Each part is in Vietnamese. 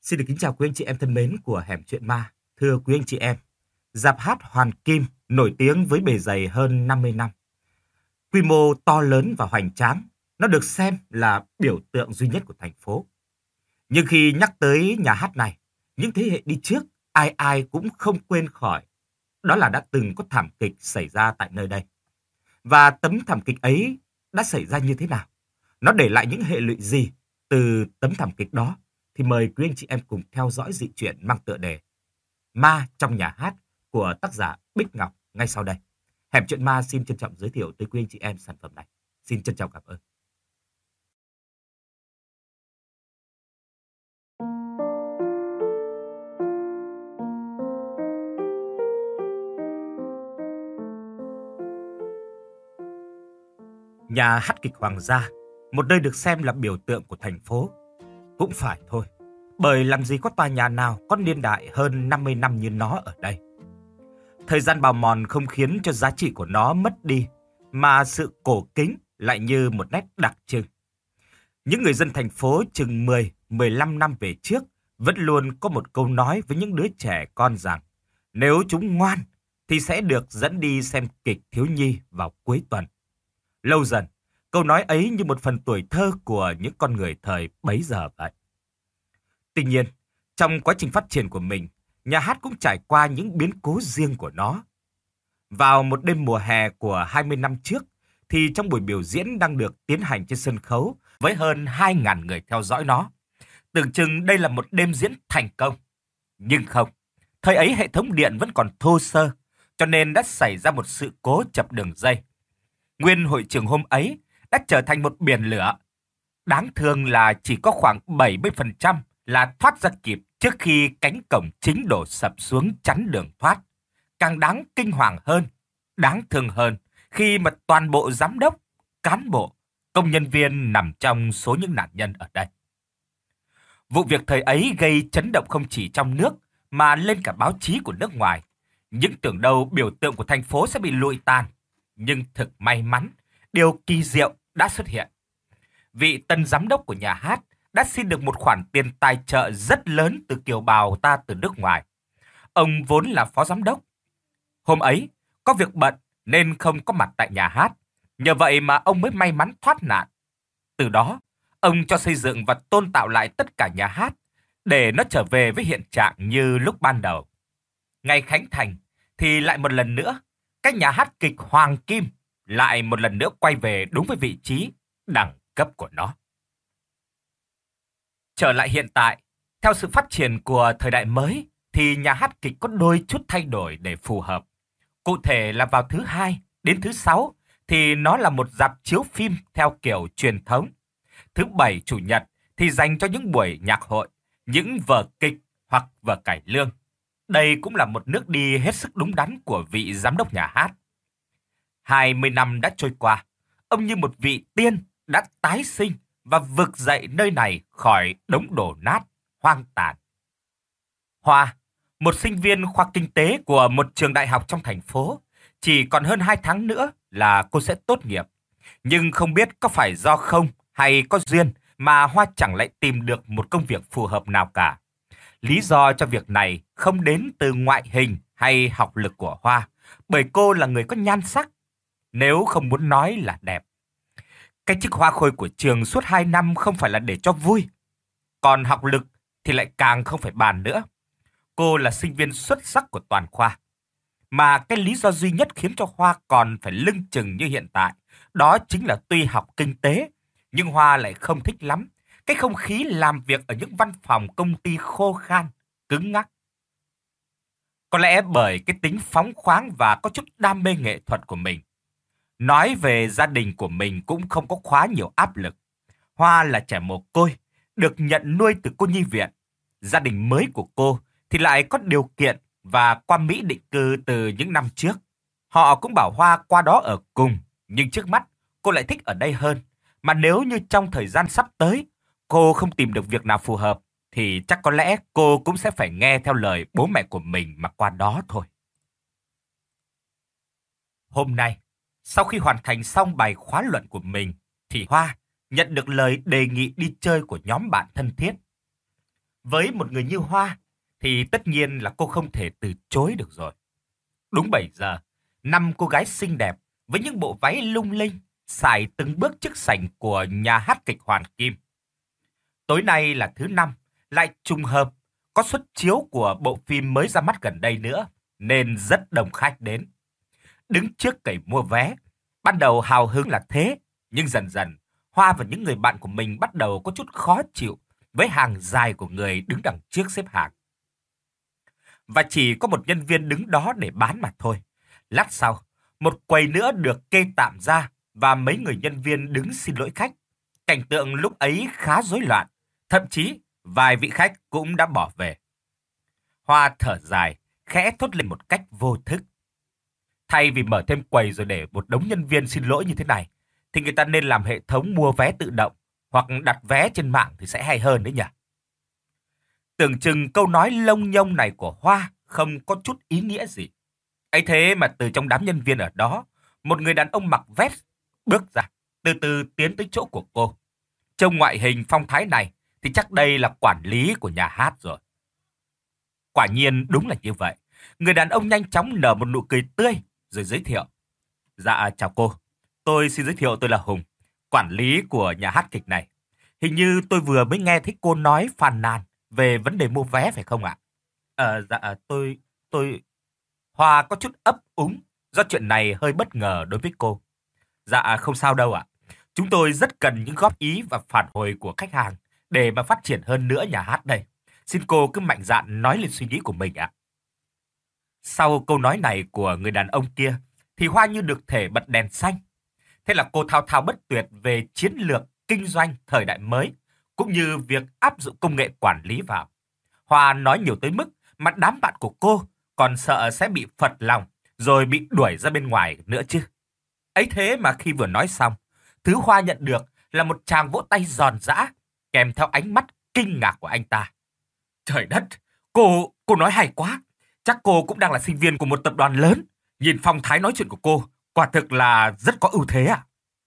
Xin được kính chào quý anh chị em thân mến của Hẻm Chuyện Ma. Thưa quý anh chị em, rạp hát Hoàn Kim nổi tiếng với bề dày hơn 50 năm. Quy mô to lớn và hoành tráng, nó được xem là biểu tượng duy nhất của thành phố. Nhưng khi nhắc tới nhà hát này, những thế hệ đi trước, ai ai cũng không quên khỏi. Đó là đã từng có thảm kịch xảy ra tại nơi đây. Và tấm thảm kịch ấy đã xảy ra như thế nào? Nó để lại những hệ lụy gì từ tấm thảm kịch đó? Thì mời quý anh chị em cùng theo dõi dị truyện mang tựa đề Ma trong nhà hát của tác giả Bích Ngọc ngay sau đây. Hẻm Chuyện Ma xin trân trọng giới thiệu tới quý anh chị em sản phẩm này. Xin trân trọng cảm ơn. Nhà hát kịch Hoàng gia, một nơi được xem là biểu tượng của thành phố. Cũng phải thôi, bởi làm gì có tòa nhà nào có niên đại hơn 50 năm như nó ở đây. Thời gian bào mòn không khiến cho giá trị của nó mất đi, mà sự cổ kính lại như một nét đặc trưng. Những người dân thành phố chừng 10-15 năm về trước vẫn luôn có một câu nói với những đứa trẻ con rằng nếu chúng ngoan thì sẽ được dẫn đi xem kịch thiếu nhi vào cuối tuần. Lâu dần, câu nói ấy như một phần tuổi thơ của những con người thời bấy giờ vậy. Tuy nhiên, trong quá trình phát triển của mình, nhà hát cũng trải qua những biến cố riêng của nó. Vào một đêm mùa hè của 20 năm trước, thì trong buổi biểu diễn đang được tiến hành trên sân khấu với hơn 2.000 người theo dõi nó. Tưởng chừng đây là một đêm diễn thành công. Nhưng không, thời ấy hệ thống điện vẫn còn thô sơ, cho nên đã xảy ra một sự cố chập đường dây. Nguyên hội trường hôm ấy đã trở thành một biển lửa. Đáng thương là chỉ có khoảng 70% là thoát ra kịp trước khi cánh cổng chính đổ sập xuống chắn đường thoát. Càng đáng kinh hoàng hơn, đáng thương hơn khi mà toàn bộ giám đốc, cán bộ, công nhân viên nằm trong số những nạn nhân ở đây. Vụ việc thời ấy gây chấn động không chỉ trong nước mà lên cả báo chí của nước ngoài. Những tưởng đâu biểu tượng của thành phố sẽ bị lụi tàn. Nhưng thực may mắn, điều kỳ diệu đã xuất hiện. Vị tân giám đốc của nhà hát đã xin được một khoản tiền tài trợ rất lớn từ kiều bào ta từ nước ngoài. Ông vốn là phó giám đốc. Hôm ấy, có việc bận nên không có mặt tại nhà hát. Nhờ vậy mà ông mới may mắn thoát nạn. Từ đó, ông cho xây dựng và tôn tạo lại tất cả nhà hát để nó trở về với hiện trạng như lúc ban đầu. Ngày khánh thành thì lại một lần nữa, cái nhà hát kịch Hoàng Kim lại một lần nữa quay về đúng với vị trí, đẳng cấp của nó. Trở lại hiện tại, theo sự phát triển của thời đại mới, thì nhà hát kịch có đôi chút thay đổi để phù hợp. Cụ thể là vào thứ Hai đến thứ Sáu thì nó là một rạp chiếu phim theo kiểu truyền thống. Thứ Bảy, Chủ nhật thì dành cho những buổi nhạc hội, những vở kịch hoặc vở cải lương. Đây cũng là một nước đi hết sức đúng đắn của vị giám đốc nhà hát. 20 năm đã trôi qua, ông như một vị tiên đã tái sinh và vực dậy nơi này khỏi đống đổ nát, hoang tàn. Hoa, một sinh viên khoa kinh tế của một trường đại học trong thành phố, chỉ còn hơn 2 tháng nữa là cô sẽ tốt nghiệp. Nhưng không biết có phải do không hay có duyên mà Hoa chẳng lại tìm được một công việc phù hợp nào cả. Lý do cho việc này không đến từ ngoại hình hay học lực của Hoa, bởi cô là người có nhan sắc, nếu không muốn nói là đẹp. Cái chức hoa khôi của trường suốt 2 năm không phải là để cho vui. Còn học lực thì lại càng không phải bàn nữa. Cô là sinh viên xuất sắc của toàn khoa. Mà cái lý do duy nhất khiến cho Hoa còn phải lưng chừng như hiện tại, đó chính là tuy học kinh tế, nhưng Hoa lại không thích lắm cái không khí làm việc ở những văn phòng công ty khô khan, cứng ngắc. Có lẽ bởi cái tính phóng khoáng và có chút đam mê nghệ thuật của mình. Nói về gia đình của mình cũng không có quá nhiều áp lực. Hoa là trẻ mồ côi, được nhận nuôi từ cô nhi viện. Gia đình mới của cô thì lại có điều kiện và qua Mỹ định cư từ những năm trước. Họ cũng bảo Hoa qua đó ở cùng, nhưng trước mắt cô lại thích ở đây hơn. Mà nếu như trong thời gian sắp tới, cô không tìm được việc nào phù hợp, thì chắc có lẽ cô cũng sẽ phải nghe theo lời bố mẹ của mình mà qua đó thôi. Hôm nay, sau khi hoàn thành xong bài khóa luận của mình, thì Hoa nhận được lời đề nghị đi chơi của nhóm bạn thân thiết. Với một người như Hoa, thì tất nhiên là cô không thể từ chối được rồi. Đúng 7 giờ, 5 cô gái xinh đẹp với những bộ váy lung linh sải từng bước trước sảnh của nhà hát kịch Hoàn Kim. Tối nay là thứ năm, lại trùng hợp có suất chiếu của bộ phim mới ra mắt gần đây nữa, nên rất đông khách đến. Đứng trước quầy mua vé, ban đầu hào hứng là thế, nhưng dần dần, Hoa và những người bạn của mình bắt đầu có chút khó chịu với hàng dài của người đứng đằng trước xếp hàng. Và chỉ có một nhân viên đứng đó để bán mà thôi. Lát sau, một quầy nữa được kê tạm ra và mấy người nhân viên đứng xin lỗi khách. Cảnh tượng lúc ấy khá rối loạn, thậm chí vài vị khách cũng đã bỏ về. Hoa thở dài, khẽ thốt lên một cách vô thức. Thay vì mở thêm quầy rồi để một đống nhân viên xin lỗi như thế này, thì người ta nên làm hệ thống mua vé tự động hoặc đặt vé trên mạng thì sẽ hay hơn đấy nhỉ. Tưởng chừng câu nói lông nhông này của Hoa không có chút ý nghĩa gì. Ấy thế mà từ trong đám nhân viên ở đó, một người đàn ông mặc vest bước ra, từ từ tiến tới chỗ của cô. Trông ngoại hình phong thái này thì chắc đây là quản lý của nhà hát rồi. Quả nhiên đúng là như vậy. Người đàn ông nhanh chóng nở một nụ cười tươi rồi giới thiệu. Dạ chào cô, tôi xin giới thiệu tôi là Hùng, quản lý của nhà hát kịch này. Hình như tôi vừa mới nghe thấy cô nói phàn nàn về vấn đề mua vé phải không ạ? Dạ tôi... Hoa có chút ấp úng do chuyện này hơi bất ngờ đối với cô. Dạ không sao đâu ạ. Chúng tôi rất cần những góp ý và phản hồi của khách hàng để mà phát triển hơn nữa nhà hát đây. Xin cô cứ mạnh dạn nói lên suy nghĩ của mình ạ. Sau câu nói này của người đàn ông kia thì Hoa như được thể bật đèn xanh. Thế là cô thao thao bất tuyệt về chiến lược kinh doanh thời đại mới cũng như việc áp dụng công nghệ quản lý vào. Hoa nói nhiều tới mức mà đám bạn của cô còn sợ sẽ bị phật lòng rồi bị đuổi ra bên ngoài nữa chứ. Ấy thế mà khi vừa nói xong, thứ Hoa nhận được là một tràng vỗ tay giòn giã kèm theo ánh mắt kinh ngạc của anh ta. Trời đất, cô nói hay quá. Chắc cô cũng đang là sinh viên của một tập đoàn lớn. Nhìn phong thái nói chuyện của cô, quả thực là rất có ưu thế ạ.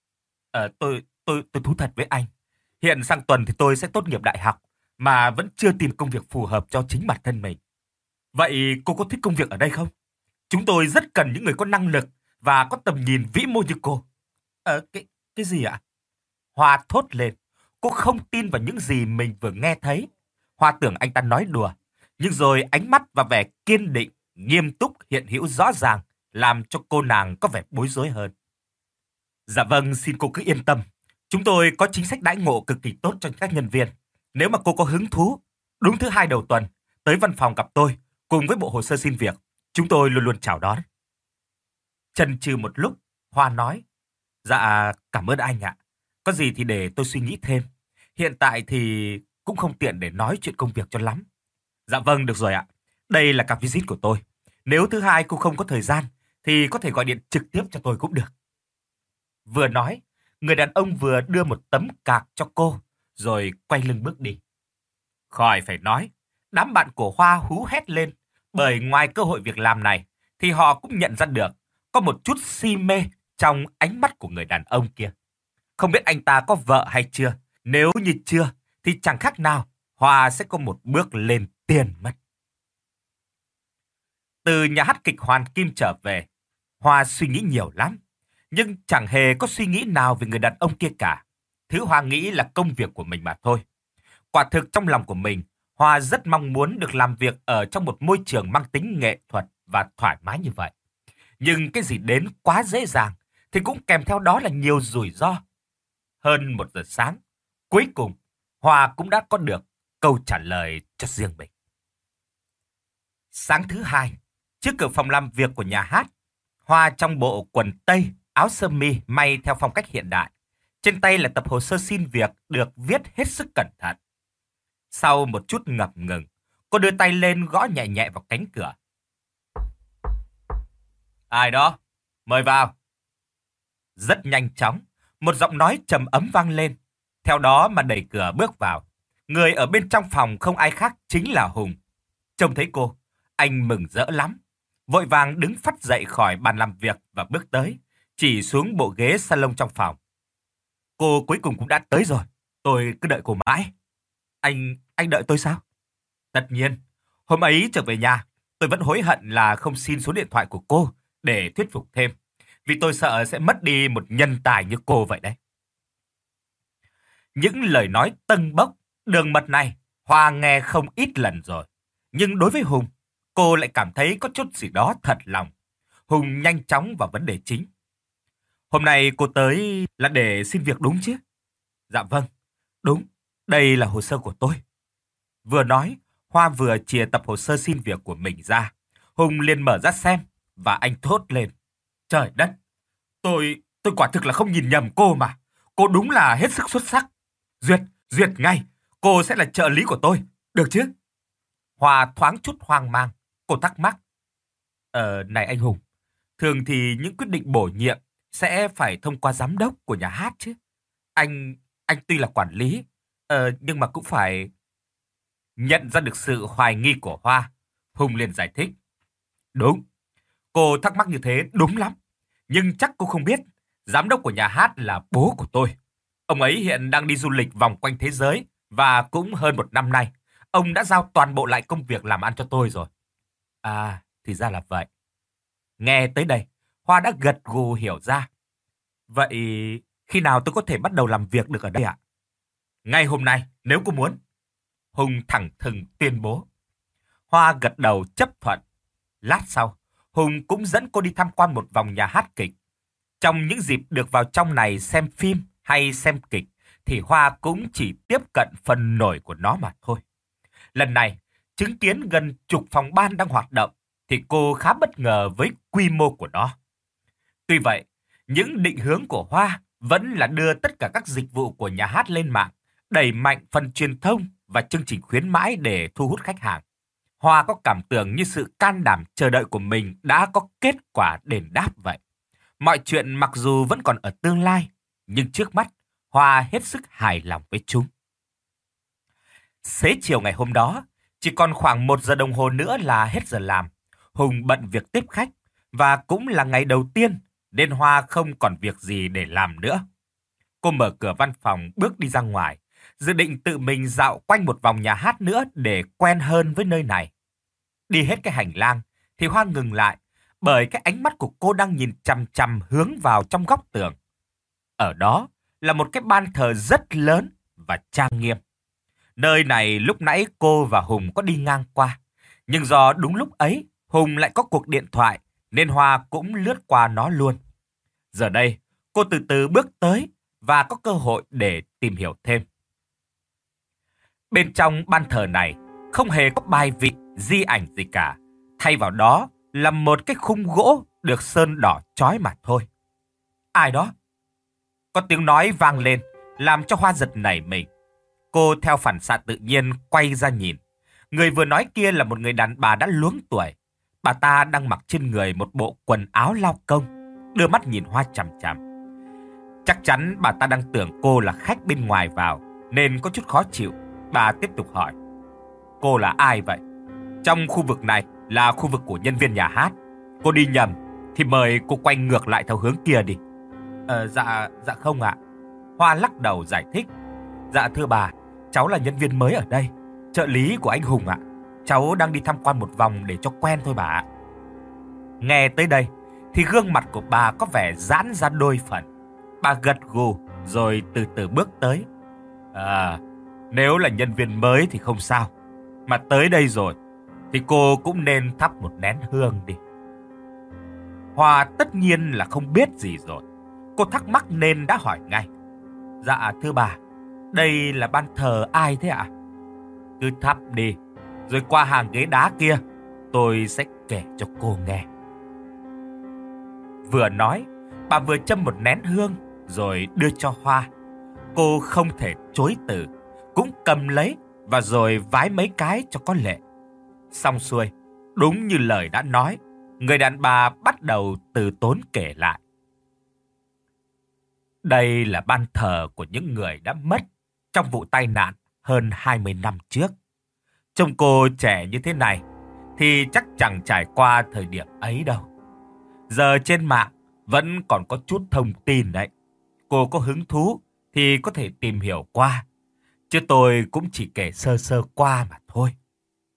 Tôi thú thật với anh. Hiện sang tuần thì tôi sẽ tốt nghiệp đại học, mà vẫn chưa tìm công việc phù hợp cho chính bản thân mình. Vậy cô có thích công việc ở đây không? Chúng tôi rất cần những người có năng lực và có tầm nhìn vĩ mô như cô. Cái gì ạ? Hoa thốt lên. Cô không tin vào những gì mình vừa nghe thấy. Hoa tưởng anh ta nói đùa. Nhưng rồi ánh mắt và vẻ kiên định, nghiêm túc hiện hữu rõ ràng làm cho cô nàng có vẻ bối rối hơn. Dạ vâng, xin cô cứ yên tâm. Chúng tôi có chính sách đãi ngộ cực kỳ tốt cho các nhân viên. Nếu mà cô có hứng thú, đúng thứ hai đầu tuần, tới văn phòng gặp tôi, cùng với bộ hồ sơ xin việc, chúng tôi luôn luôn chào đón. Chần chừ một lúc, Hoa nói, dạ cảm ơn anh ạ. Có gì thì để tôi suy nghĩ thêm. Hiện tại thì cũng không tiện để nói chuyện công việc cho lắm. Dạ vâng, được rồi ạ. Đây là cặp visit của tôi. Nếu thứ hai cô không có thời gian, thì có thể gọi điện trực tiếp cho tôi cũng được. Vừa nói, người đàn ông vừa đưa một tấm cạc cho cô, rồi quay lưng bước đi. Khỏi phải nói, đám bạn của Hoa hú hét lên, bởi ngoài cơ hội việc làm này, thì họ cũng nhận ra được có một chút si mê trong ánh mắt của người đàn ông kia. Không biết anh ta có vợ hay chưa, nếu như chưa, thì chẳng khác nào Hoa sẽ có một bước lên tiền mất. Từ nhà hát kịch Hoàn Kim trở về, Hoa suy nghĩ nhiều lắm, nhưng chẳng hề có suy nghĩ nào về người đàn ông kia cả. Thứ Hoa nghĩ là công việc của mình mà thôi. Quả thực trong lòng của mình, Hoa rất mong muốn được làm việc ở trong một môi trường mang tính nghệ thuật và thoải mái như vậy. Nhưng cái gì đến quá dễ dàng thì cũng kèm theo đó là nhiều rủi ro. Hơn 1 giờ sáng, cuối cùng Hoa cũng đã có được câu trả lời cho riêng mình. Sáng thứ hai, trước cửa phòng làm việc của nhà hát, Hoa trong bộ quần tây, áo sơ mi may theo phong cách hiện đại. Trên tay là tập hồ sơ xin việc được viết hết sức cẩn thận. Sau một chút ngập ngừng, cô đưa tay lên gõ nhẹ nhẹ vào cánh cửa. Ai đó? Mời vào. Rất nhanh chóng, một giọng nói trầm ấm vang lên. Theo đó mà đẩy cửa bước vào. Người ở bên trong phòng không ai khác chính là Hùng. Trông thấy cô, anh mừng rỡ lắm. Vội vàng đứng phắt dậy khỏi bàn làm việc và bước tới, chỉ xuống bộ ghế salon trong phòng. Cô cuối cùng cũng đã tới rồi. Tôi cứ đợi cô mãi. Anh đợi tôi sao? Tất nhiên, hôm ấy trở về nhà, tôi vẫn hối hận là không xin số điện thoại của cô để thuyết phục thêm. Vì tôi sợ sẽ mất đi một nhân tài như cô vậy đấy. Những lời nói tâng bốc, đường mật này, Hoa nghe không ít lần rồi. Nhưng đối với Hùng, cô lại cảm thấy có chút gì đó thật lòng. Hùng nhanh chóng vào vấn đề chính. Hôm nay cô tới là để xin việc đúng chứ? Dạ vâng, đúng. Đây là hồ sơ của tôi. Vừa nói, Hoa vừa chìa tập hồ sơ xin việc của mình ra. Hùng liền mở ra xem, và anh thốt lên. Trời đất, tôi quả thực là không nhìn nhầm cô mà. Cô đúng là hết sức xuất sắc. Duyệt ngay, cô sẽ là trợ lý của tôi, được chứ? Hoa thoáng chút hoang mang, cô thắc mắc. Này anh Hùng, thường thì những quyết định bổ nhiệm sẽ phải thông qua giám đốc của nhà hát chứ. Anh tuy là quản lý, nhưng mà cũng phải... Nhận ra được sự hoài nghi của Hoa, Hùng liền giải thích. Đúng, cô thắc mắc như thế đúng lắm. Nhưng chắc cô không biết, giám đốc của nhà hát là bố của tôi. Ông ấy hiện đang đi du lịch vòng quanh thế giới và cũng hơn một năm nay, ông đã giao toàn bộ lại công việc làm ăn cho tôi rồi. À, thì ra là vậy. Nghe tới đây, Hoa đã gật gù hiểu ra. Vậy khi nào tôi có thể bắt đầu làm việc được ở đây ạ? Ngay hôm nay, nếu cô muốn. Hùng thẳng thừng tuyên bố. Hoa gật đầu chấp thuận. Lát sau, Hùng cũng dẫn cô đi tham quan một vòng nhà hát kịch. Trong những dịp được vào trong này xem phim hay xem kịch, thì Hoa cũng chỉ tiếp cận phần nổi của nó mà thôi. Lần này, chứng kiến gần chục phòng ban đang hoạt động, thì cô khá bất ngờ với quy mô của nó. Tuy vậy, những định hướng của Hoa vẫn là đưa tất cả các dịch vụ của nhà hát lên mạng, đẩy mạnh phần truyền thông và chương trình khuyến mãi để thu hút khách hàng. Hoa có cảm tưởng như sự can đảm chờ đợi của mình đã có kết quả đền đáp vậy. Mọi chuyện mặc dù vẫn còn ở tương lai, nhưng trước mắt, Hoa hết sức hài lòng với chúng. Xế chiều ngày hôm đó, chỉ còn khoảng 1 giờ đồng hồ nữa là hết giờ làm. Hùng bận việc tiếp khách, và cũng là ngày đầu tiên, nên Hoa không còn việc gì để làm nữa. Cô mở cửa văn phòng bước đi ra ngoài, dự định tự mình dạo quanh một vòng nhà hát nữa để quen hơn với nơi này. Đi hết cái hành lang, thì Hoa ngừng lại, bởi cái ánh mắt của cô đang nhìn chằm chằm hướng vào trong góc tường. Ở đó là một cái ban thờ rất lớn và trang nghiêm. Nơi này lúc nãy cô và Hùng có đi ngang qua, nhưng do đúng lúc ấy Hùng lại có cuộc điện thoại, nên Hoa cũng lướt qua nó luôn. Giờ đây, cô từ từ bước tới và có cơ hội để tìm hiểu thêm. Bên trong ban thờ này không hề có bài vị, di ảnh gì cả. Thay vào đó là một cái khung gỗ được sơn đỏ chói mà thôi. Ai đó? Có tiếng nói vang lên, làm cho Hoa giật nảy mình. Cô theo phản xạ tự nhiên quay ra nhìn. Người vừa nói kia là một người đàn bà đã luống tuổi. Bà ta đang mặc trên người một bộ quần áo lao công, đưa mắt nhìn Hoa chằm chằm. Chắc chắn bà ta đang tưởng cô là khách bên ngoài vào, nên có chút khó chịu. Bà tiếp tục hỏi. Cô là ai vậy? Trong khu vực này là khu vực của nhân viên nhà hát. Cô đi nhầm thì mời cô quay ngược lại theo hướng kia đi. Dạ không ạ. Hoa lắc đầu giải thích. Dạ thưa bà, cháu là nhân viên mới ở đây, trợ lý của anh Hùng ạ. Cháu đang đi tham quan một vòng để cho quen thôi bà ạ. Nghe tới đây thì gương mặt của bà có vẻ giãn ra đôi phần. Bà gật gù rồi từ từ bước tới. Nếu là nhân viên mới thì không sao, mà tới đây rồi thì cô cũng nên thắp một nén hương đi. Hoa tất nhiên là không biết gì rồi. Cô thắc mắc nên đã hỏi ngay. Dạ thưa bà, đây là ban thờ ai thế ạ? Cứ thắp đi, rồi qua hàng ghế đá kia, tôi sẽ kể cho cô nghe. Vừa nói, bà vừa châm một nén hương rồi đưa cho Hoa. Cô không thể chối từ, cũng cầm lấy và rồi vái mấy cái cho có lệ. Xong xuôi, đúng như lời đã nói, người đàn bà bắt đầu từ tốn kể lại. Đây là ban thờ của những người đã mất trong vụ tai nạn hơn 20 năm trước. Trông cô trẻ như thế này thì chắc chẳng trải qua thời điểm ấy đâu. Giờ trên mạng vẫn còn có chút thông tin đấy. Cô có hứng thú thì có thể tìm hiểu qua. Chứ tôi cũng chỉ kể sơ sơ qua mà thôi.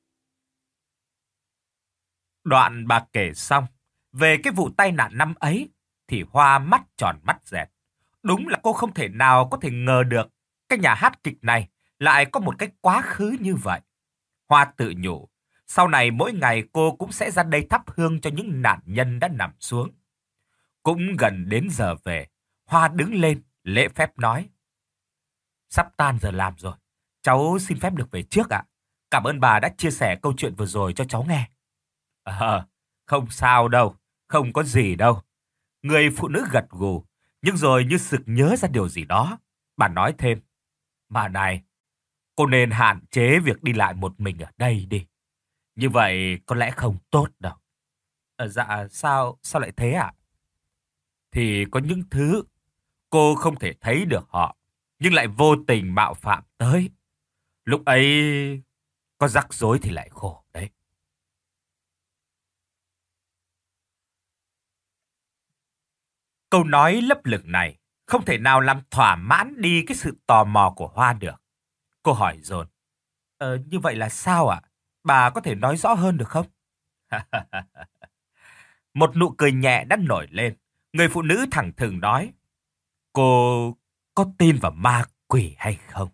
Đoạn bà kể xong về cái vụ tai nạn năm ấy thì Hoa mắt tròn mắt dẹt. Đúng là cô không thể nào có thể ngờ được cái nhà hát kịch này lại có một cái quá khứ như vậy. Hoa tự nhủ, sau này mỗi ngày cô cũng sẽ ra đây thắp hương cho những nạn nhân đã nằm xuống. Cũng gần đến giờ về, Hoa đứng lên, lễ phép nói. Sắp tan giờ làm rồi, cháu xin phép được về trước ạ. Cảm ơn bà đã chia sẻ câu chuyện vừa rồi cho cháu nghe. Không sao đâu, không có gì đâu. Người phụ nữ gật gù, nhưng rồi như sực nhớ ra điều gì đó. Bà nói thêm, mà này, cô nên hạn chế việc đi lại một mình ở đây đi. Như vậy có lẽ không tốt đâu. Dạ, sao lại thế ạ? Thì có những thứ cô không thể thấy được họ, nhưng lại vô tình mạo phạm tới. Lúc ấy có rắc rối thì lại khổ đấy. Câu nói lấp lửng này không thể nào làm thỏa mãn đi cái sự tò mò của Hoa được. Cô hỏi dồn. Như vậy là sao ạ? Bà có thể nói rõ hơn được không? Một nụ cười nhẹ đã nổi lên. Người phụ nữ thẳng thừng nói. Cô có tin vào ma quỷ hay không?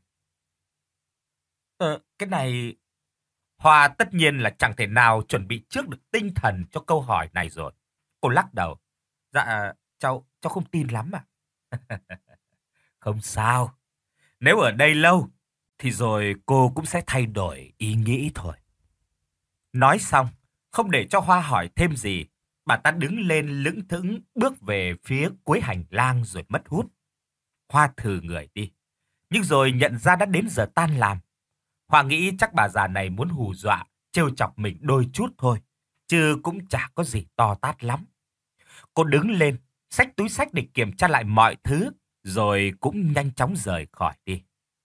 Cái này... Hoa tất nhiên là chẳng thể nào chuẩn bị trước được tinh thần cho câu hỏi này rồi. Cô lắc đầu. Dạ, cháu không tin lắm à? Không sao. Nếu ở đây lâu, thì rồi cô cũng sẽ thay đổi ý nghĩ thôi. Nói xong, không để cho Hoa hỏi thêm gì, bà ta đứng lên lững thững bước về phía cuối hành lang rồi mất hút. Hoa thừ người đi, nhưng rồi nhận ra đã đến giờ tan làm. Hoa nghĩ chắc bà già này muốn hù dọa, trêu chọc mình đôi chút thôi, chứ cũng chả có gì to tát lắm. Cô đứng lên, xách túi xách để kiểm tra lại mọi thứ, rồi cũng nhanh chóng rời khỏi đi.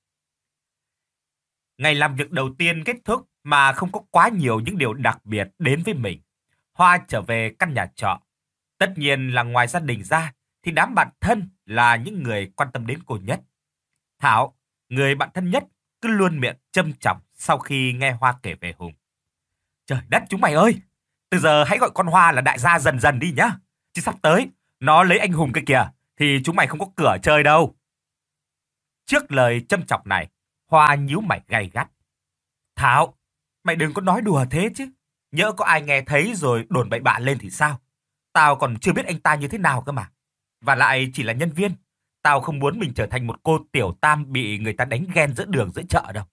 Ngày làm việc đầu tiên kết thúc mà không có quá nhiều những điều đặc biệt đến với mình. Hoa trở về căn nhà trọ. Tất nhiên là ngoài gia đình ra, thì đám bạn thân là những người quan tâm đến cô nhất. Thảo, người bạn thân nhất, cứ luôn miệng châm chọc sau khi nghe Hoa kể về Hùng. Trời đất chúng mày ơi! Từ giờ hãy gọi con Hoa là đại gia dần dần đi nhá. Chứ sắp tới, nó lấy anh Hùng kia kìa, thì chúng mày không có cửa chơi đâu. Trước lời châm chọc này, Hoa nhíu mày gay gắt. Thảo, mày đừng có nói đùa thế chứ. Nhỡ có ai nghe thấy rồi đồn bậy bạ lên thì sao? Tao còn chưa biết anh ta như thế nào cơ mà. Và lại chỉ là nhân viên. Tao không muốn mình trở thành một cô tiểu tam bị người ta đánh ghen giữa đường giữa chợ đâu.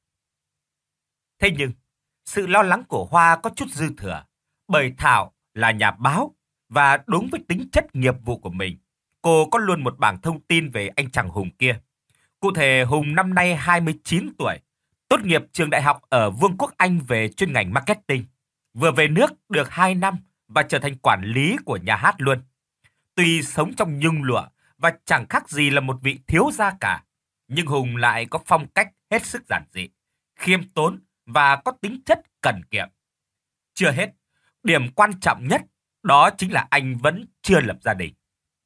Thế nhưng, sự lo lắng của Hoa có chút dư thừa. Bởi Thảo là nhà báo và đúng với tính chất nghiệp vụ của mình, cô có luôn một bảng thông tin về anh chàng Hùng kia. Cụ thể, Hùng năm nay 29 tuổi, tốt nghiệp trường đại học ở Vương quốc Anh về chuyên ngành marketing. Vừa về nước được 2 năm và trở thành quản lý của nhà hát luôn. Tuy sống trong nhung lụa và chẳng khác gì là một vị thiếu gia cả, nhưng Hùng lại có phong cách hết sức giản dị, khiêm tốn và có tính chất cần kiệm. Chưa hết, điểm quan trọng nhất đó chính là anh vẫn chưa lập gia đình.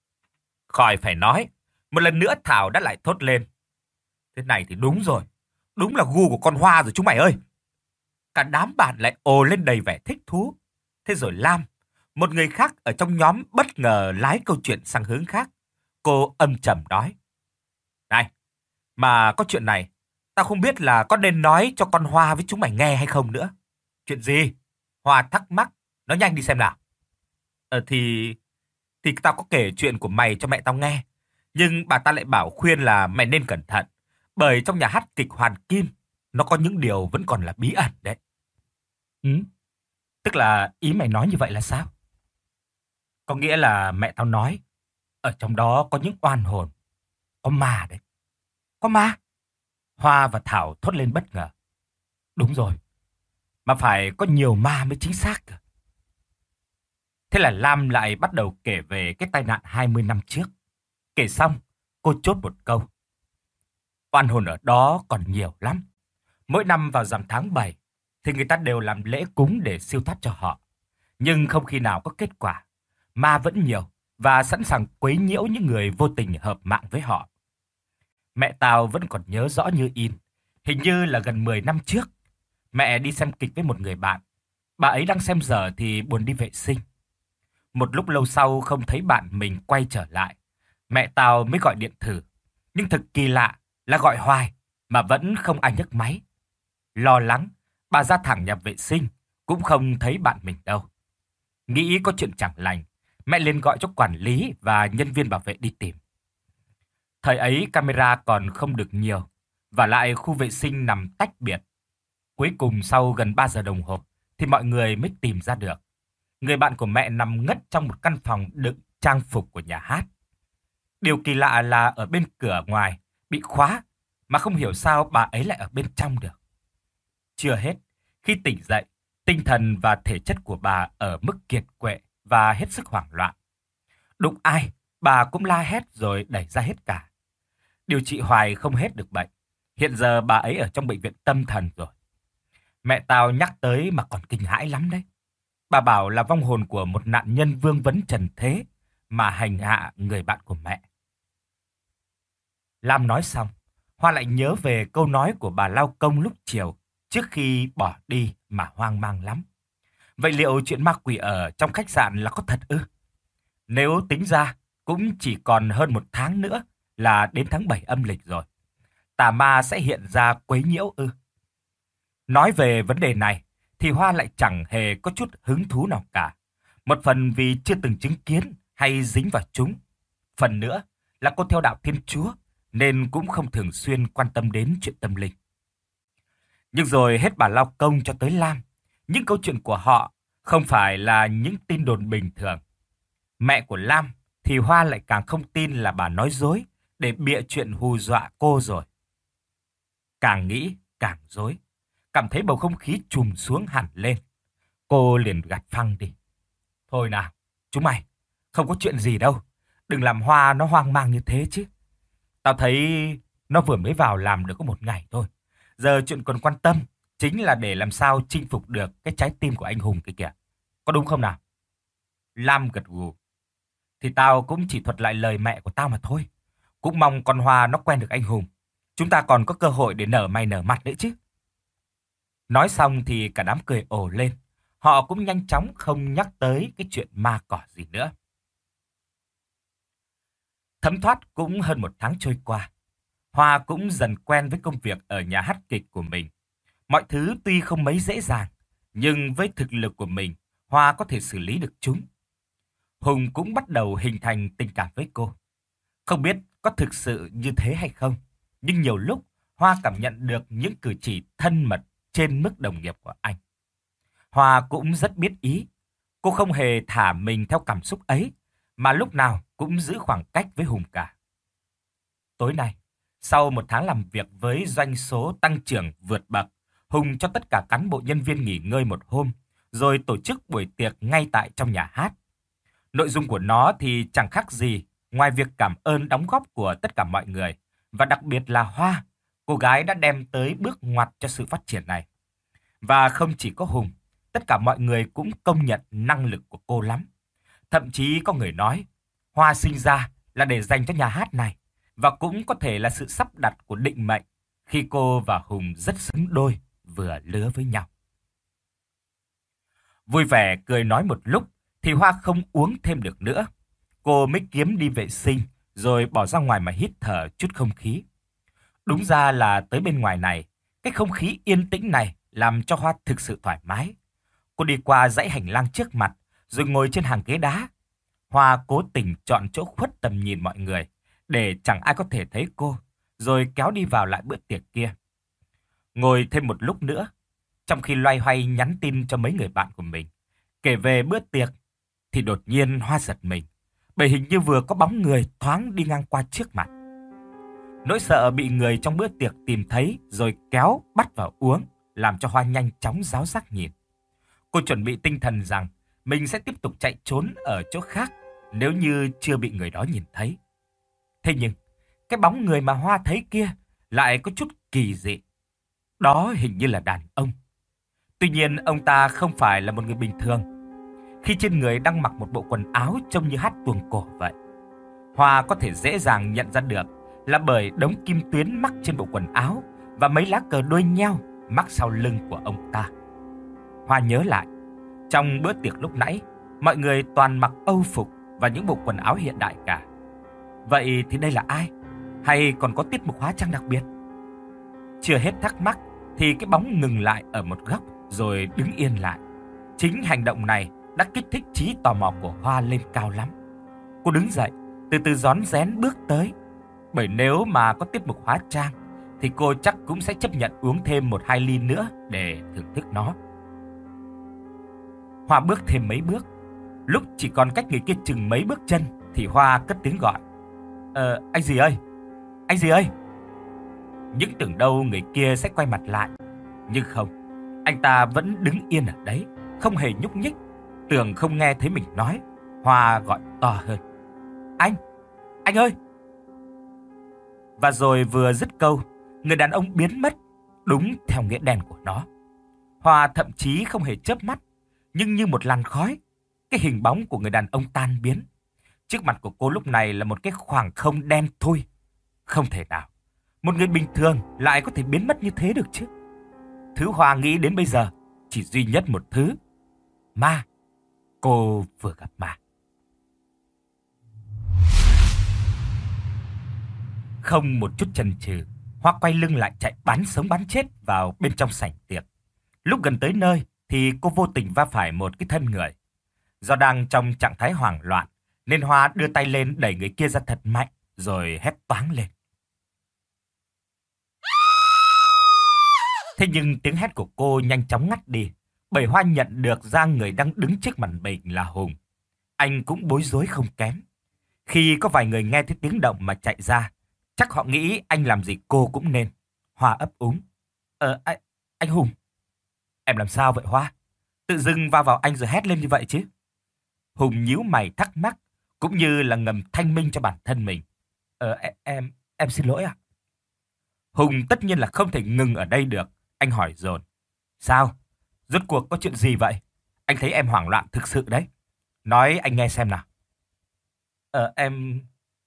Khỏi phải nói, một lần nữa Thảo đã lại thốt lên. Thế này thì đúng rồi, đúng là gu của con Hoa rồi chúng mày ơi. Cả đám bạn lại ồ lên đầy vẻ thích thú. Thế rồi Lam, một người khác ở trong nhóm bất ngờ lái câu chuyện sang hướng khác. Cô âm trầm nói. Này, mà có chuyện này, tao không biết là có nên nói cho con Hoa với chúng mày nghe hay không nữa. Chuyện gì? Hoa thắc mắc, nói nhanh đi xem nào. Thì tao có kể chuyện của mày cho mẹ tao nghe. Nhưng bà ta lại bảo khuyên là mày nên cẩn thận. Bởi trong nhà hát kịch Hoàn Kim, nó có những điều vẫn còn là bí ẩn đấy. Ừ? Tức là ý mày nói như vậy là sao? Có nghĩa là mẹ tao nói, ở trong đó có những oan hồn, có ma đấy. Có ma? Hoa và Thảo thốt lên bất ngờ. Đúng rồi, mà phải có nhiều ma mới chính xác cơ. Thế là Lam lại bắt đầu kể về cái tai nạn 20 năm trước. Kể xong, cô chốt một câu. Oan hồn ở đó còn nhiều lắm. Mỗi năm vào rằm tháng 7 thì người ta đều làm lễ cúng để siêu thoát cho họ. Nhưng không khi nào có kết quả. Ma vẫn nhiều và sẵn sàng quấy nhiễu những người vô tình hợp mạng với họ. Mẹ tao vẫn còn nhớ rõ như in. Hình như là gần 10 năm trước, mẹ đi xem kịch với một người bạn. Bà ấy đang xem giờ thì buồn đi vệ sinh. Một lúc lâu sau không thấy bạn mình quay trở lại. Mẹ tao mới gọi điện thử. Nhưng thật kỳ lạ là gọi hoài mà vẫn không ai nhấc máy. Lo lắng, bà ra thẳng nhà vệ sinh, cũng không thấy bạn mình đâu. Nghĩ có chuyện chẳng lành, mẹ liền gọi cho quản lý và nhân viên bảo vệ đi tìm. Thời ấy camera còn không được nhiều, và lại khu vệ sinh nằm tách biệt. Cuối cùng sau gần 3 giờ đồng hồ thì mọi người mới tìm ra được. Người bạn của mẹ nằm ngất trong một căn phòng đựng trang phục của nhà hát. Điều kỳ lạ là ở bên cửa ngoài bị khóa, mà không hiểu sao bà ấy lại ở bên trong được. Chưa hết, khi tỉnh dậy, tinh thần và thể chất của bà ở mức kiệt quệ và hết sức hoảng loạn. Đụng ai, bà cũng la hét rồi đẩy ra hết cả. Điều trị hoài không hết được bệnh. Hiện giờ bà ấy ở trong bệnh viện tâm thần rồi. Mẹ tao nhắc tới mà còn kinh hãi lắm đấy. Bà bảo là vong hồn của một nạn nhân vương vấn trần thế mà hành hạ người bạn của mẹ. Lam nói xong, Hoa lại nhớ về câu nói của bà lao công lúc chiều trước khi bỏ đi mà hoang mang lắm. Vậy liệu chuyện ma quỷ ở trong khách sạn là có thật ư? Nếu tính ra cũng chỉ còn hơn 1 tháng nữa là đến tháng 7 âm lịch rồi. Tà ma sẽ hiện ra quấy nhiễu ư? Nói về vấn đề này thì Hoa lại chẳng hề có chút hứng thú nào cả. Một phần vì chưa từng chứng kiến hay dính vào chúng. Phần nữa là cô theo đạo Thiên Chúa nên cũng không thường xuyên quan tâm đến chuyện tâm linh. Nhưng rồi hết bà lao công cho tới Lam, những câu chuyện của họ không phải là những tin đồn bình thường. Mẹ của Lam thì Hoa lại càng không tin là bà nói dối để bịa chuyện hù dọa cô rồi. Càng nghĩ càng rối, cảm thấy bầu không khí trùm xuống hẳn lên. Cô liền gạt phăng đi. Thôi nào, chúng mày, không có chuyện gì đâu. Đừng làm Hoa nó hoang mang như thế chứ. Tao thấy nó vừa mới vào làm được có 1 ngày thôi. Giờ chuyện còn quan tâm chính là để làm sao chinh phục được cái trái tim của anh Hùng kia kìa. Có đúng không nào? Lam gật gù. Thì tao cũng chỉ thuật lại lời mẹ của tao mà thôi. Cũng mong con Hoa nó quen được anh Hùng. Chúng ta còn có cơ hội để nở mày nở mặt nữa chứ. Nói xong thì cả đám cười ồ lên. Họ cũng nhanh chóng không nhắc tới cái chuyện ma cỏ gì nữa. Thấm thoát cũng hơn 1 tháng trôi qua. Hoa cũng dần quen với công việc ở nhà hát kịch của mình. Mọi thứ tuy không mấy dễ dàng, nhưng với thực lực của mình, Hoa có thể xử lý được chúng. Hùng cũng bắt đầu hình thành tình cảm với cô. Không biết có thực sự như thế hay không, nhưng nhiều lúc Hoa cảm nhận được những cử chỉ thân mật trên mức đồng nghiệp của anh. Hoa cũng rất biết ý. Cô không hề thả mình theo cảm xúc ấy, mà lúc nào cũng giữ khoảng cách với Hùng cả. Tối nay, sau 1 tháng làm việc với doanh số tăng trưởng vượt bậc, Hùng cho tất cả cán bộ nhân viên nghỉ ngơi 1 hôm, rồi tổ chức buổi tiệc ngay tại trong nhà hát. Nội dung của nó thì chẳng khác gì ngoài việc cảm ơn đóng góp của tất cả mọi người, và đặc biệt là Hoa, cô gái đã đem tới bước ngoặt cho sự phát triển này. Và không chỉ có Hùng, tất cả mọi người cũng công nhận năng lực của cô lắm. Thậm chí có người nói, Hoa sinh ra là để dành cho nhà hát này, và cũng có thể là sự sắp đặt của định mệnh khi cô và Hùng rất xứng đôi, vừa lứa với nhau. Vui vẻ cười nói một lúc thì Hoa không uống thêm được nữa. Cô mới kiếm đi vệ sinh rồi bỏ ra ngoài mà hít thở chút không khí. Đúng ra là tới bên ngoài này, cái không khí yên tĩnh này làm cho Hoa thực sự thoải mái. Cô đi qua dãy hành lang trước mặt rồi ngồi trên hàng ghế đá. Hoa cố tình chọn chỗ khuất tầm nhìn mọi người để chẳng ai có thể thấy cô, rồi kéo đi vào lại bữa tiệc kia. Ngồi thêm một lúc nữa, trong khi loay hoay nhắn tin cho mấy người bạn của mình, kể về bữa tiệc, thì đột nhiên Hoa giật mình, bởi hình như vừa có bóng người thoáng đi ngang qua trước mặt. Nỗi sợ bị người trong bữa tiệc tìm thấy rồi kéo bắt vào uống, làm cho Hoa nhanh chóng ráo giác nhìn. Cô chuẩn bị tinh thần rằng mình sẽ tiếp tục chạy trốn ở chỗ khác nếu như chưa bị người đó nhìn thấy. Thế nhưng, cái bóng người mà Hoa thấy kia lại có chút kỳ dị. Đó hình như là đàn ông. Tuy nhiên, ông ta không phải là một người bình thường, khi trên người đang mặc một bộ quần áo trông như hát tuồng cổ vậy. Hoa có thể dễ dàng nhận ra được là bởi đống kim tuyến mắc trên bộ quần áo và mấy lá cờ đuôi nheo mắc sau lưng của ông ta. Hoa nhớ lại, Trong bữa tiệc lúc nãy, mọi người toàn mặc âu phục và những bộ quần áo hiện đại cả. Vậy thì đây là ai? Hay còn có tiết mục hóa trang đặc biệt? Chưa hết thắc mắc thì cái bóng ngừng lại ở một góc rồi đứng yên lại. Chính hành động này đã kích thích trí tò mò của Hoa lên cao lắm. Cô đứng dậy, từ từ rón rén bước tới. Bởi nếu mà có tiết mục hóa trang thì cô chắc cũng sẽ chấp nhận uống thêm 1-2 ly nữa để thưởng thức nó. Hoa bước thêm mấy bước. Lúc chỉ còn cách người kia chừng mấy bước chân thì Hoa cất tiếng gọi. Anh gì ơi! Anh gì ơi! Những tưởng đâu người kia sẽ quay mặt lại. Nhưng không, anh ta vẫn đứng yên ở đấy, không hề nhúc nhích. Tưởng không nghe thấy mình nói, Hoa gọi to hơn. Anh ơi! Và rồi vừa dứt câu, người đàn ông biến mất, đúng theo nghĩa đen của nó. Hoa thậm chí không hề chớp mắt, nhưng như một làn khói, cái hình bóng của người đàn ông tan biến. Trước mặt của cô lúc này là một cái khoảng không đen thui. Không thể nào một người bình thường lại có thể biến mất như thế được chứ. Thứ Hoa nghĩ đến bây giờ chỉ duy nhất một thứ: ma. Cô vừa gặp ma. Không một chút chần chừ, Hoa quay lưng lại chạy bắn sống bắn chết vào bên trong sảnh tiệc. Lúc gần tới nơi thì cô vô tình va phải một cái thân người. Do đang trong trạng thái hoảng loạn nên Hoa đưa tay lên đẩy người kia ra thật mạnh rồi hét toáng lên. Thế nhưng tiếng hét của cô nhanh chóng ngắt đi, bởi Hoa nhận được ra người đang đứng trước mặt mình là Hùng. Anh cũng bối rối không kém. Khi có vài người nghe thấy tiếng động mà chạy ra, chắc họ nghĩ anh làm gì cô cũng nên. Hoa ấp úng. Anh Hùng. Em làm sao vậy Hoa? Tự dưng va vào anh rồi hét lên như vậy chứ? Hùng nhíu mày thắc mắc, cũng như là ngầm thanh minh cho bản thân mình. Em xin lỗi ạ. Hùng tất nhiên là không thể ngừng ở đây được. Anh hỏi dồn. Sao? Rốt cuộc có chuyện gì vậy? Anh thấy em hoảng loạn thực sự đấy. Nói anh nghe xem nào. Em...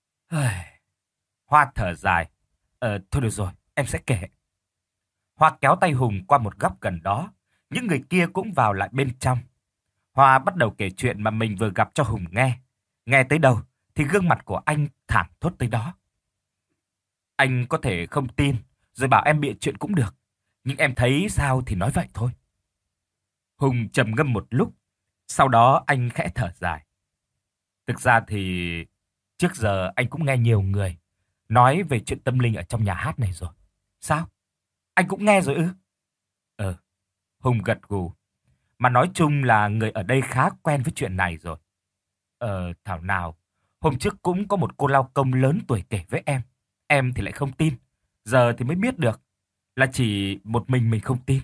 Hoa thở dài. Thôi được rồi, em sẽ kể. Hoa kéo tay Hùng qua một góc gần đó. Những người kia cũng vào lại bên trong. Hoa bắt đầu kể chuyện mà mình vừa gặp cho Hùng nghe. Nghe tới đâu thì gương mặt của anh thảm thốt tới đó. Anh có thể không tin, rồi bảo em bịa chuyện cũng được. Nhưng em thấy sao thì nói vậy thôi. Hùng trầm ngâm một lúc. Sau đó anh khẽ thở dài. Thực ra thì trước giờ anh cũng nghe nhiều người nói về chuyện tâm linh ở trong nhà hát này rồi. Sao? Anh cũng nghe rồi ư? Hùng gật gù. Mà nói chung là người ở đây khá quen với chuyện này rồi. Thảo nào, hôm trước cũng có một cô lao công lớn tuổi kể với em. Em thì lại không tin. Giờ thì mới biết được là chỉ một mình không tin.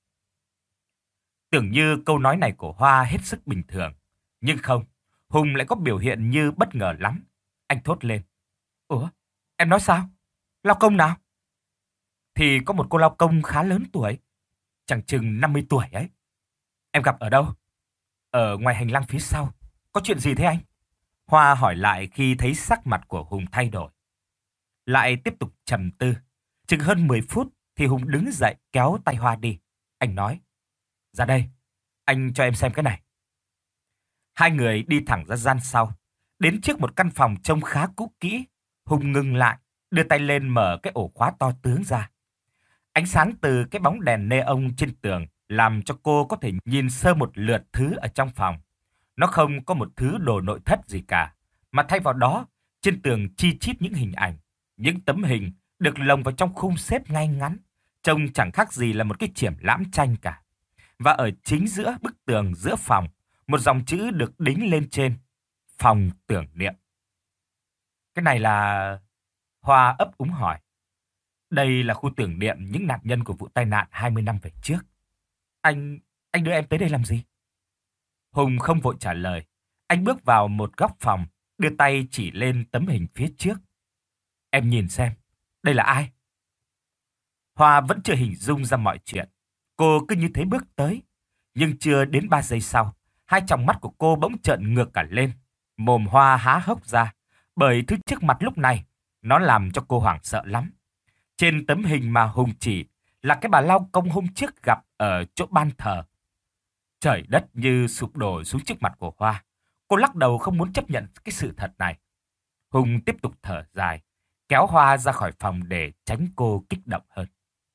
Tưởng như câu nói này của Hoa hết sức bình thường. Nhưng không, Hùng lại có biểu hiện như bất ngờ lắm. Anh thốt lên. Ủa, em nói sao? Lao công nào? Thì có một cô lao công khá lớn tuổi. Chẳng chừng 50 tuổi ấy. Em gặp ở đâu? Ở ngoài hành lang phía sau. Có chuyện gì thế anh? Hoa hỏi lại khi thấy sắc mặt của Hùng thay đổi. Lại tiếp tục trầm tư. Chừng hơn 10 phút thì Hùng đứng dậy kéo tay Hoa đi. Anh nói. Ra đây, anh cho em xem cái này. Hai người đi thẳng ra gian sau. Đến trước một căn phòng trông khá cũ kỹ. Hùng ngừng lại, đưa tay lên mở cái ổ khóa to tướng ra. Ánh sáng từ cái bóng đèn neon trên tường làm cho cô có thể nhìn sơ một lượt thứ ở trong phòng. Nó không có một thứ đồ nội thất gì cả, mà thay vào đó, trên tường chi chít những hình ảnh. Những tấm hình được lồng vào trong khung xếp ngay ngắn, trông chẳng khác gì là một cái triển lãm tranh cả. Và ở chính giữa bức tường giữa phòng, một dòng chữ được đính lên trên. Phòng tưởng niệm. Cái này là... Hoa ấp úng hỏi. Đây là khu tưởng niệm những nạn nhân của vụ tai nạn 20 năm về trước. Anh đưa em tới đây làm gì? Hùng không vội trả lời. Anh bước vào một góc phòng, đưa tay chỉ lên tấm hình phía trước. Em nhìn xem, đây là ai? Hoa vẫn chưa hình dung ra mọi chuyện. Cô cứ như thế bước tới. Nhưng chưa đến 3 giây sau, hai tròng mắt của cô bỗng trợn ngược cả lên. Mồm Hoa há hốc ra, bởi thứ trước mặt lúc này, nó làm cho cô hoảng sợ lắm. Trên tấm hình mà Hùng chỉ là cái bà lao công hôm trước gặp ở chỗ ban thờ. Trời đất như sụp đổ xuống trước mặt của Hoa. Cô lắc đầu không muốn chấp nhận cái sự thật này. Hùng tiếp tục thở dài, kéo Hoa ra khỏi phòng để tránh cô kích động hơn.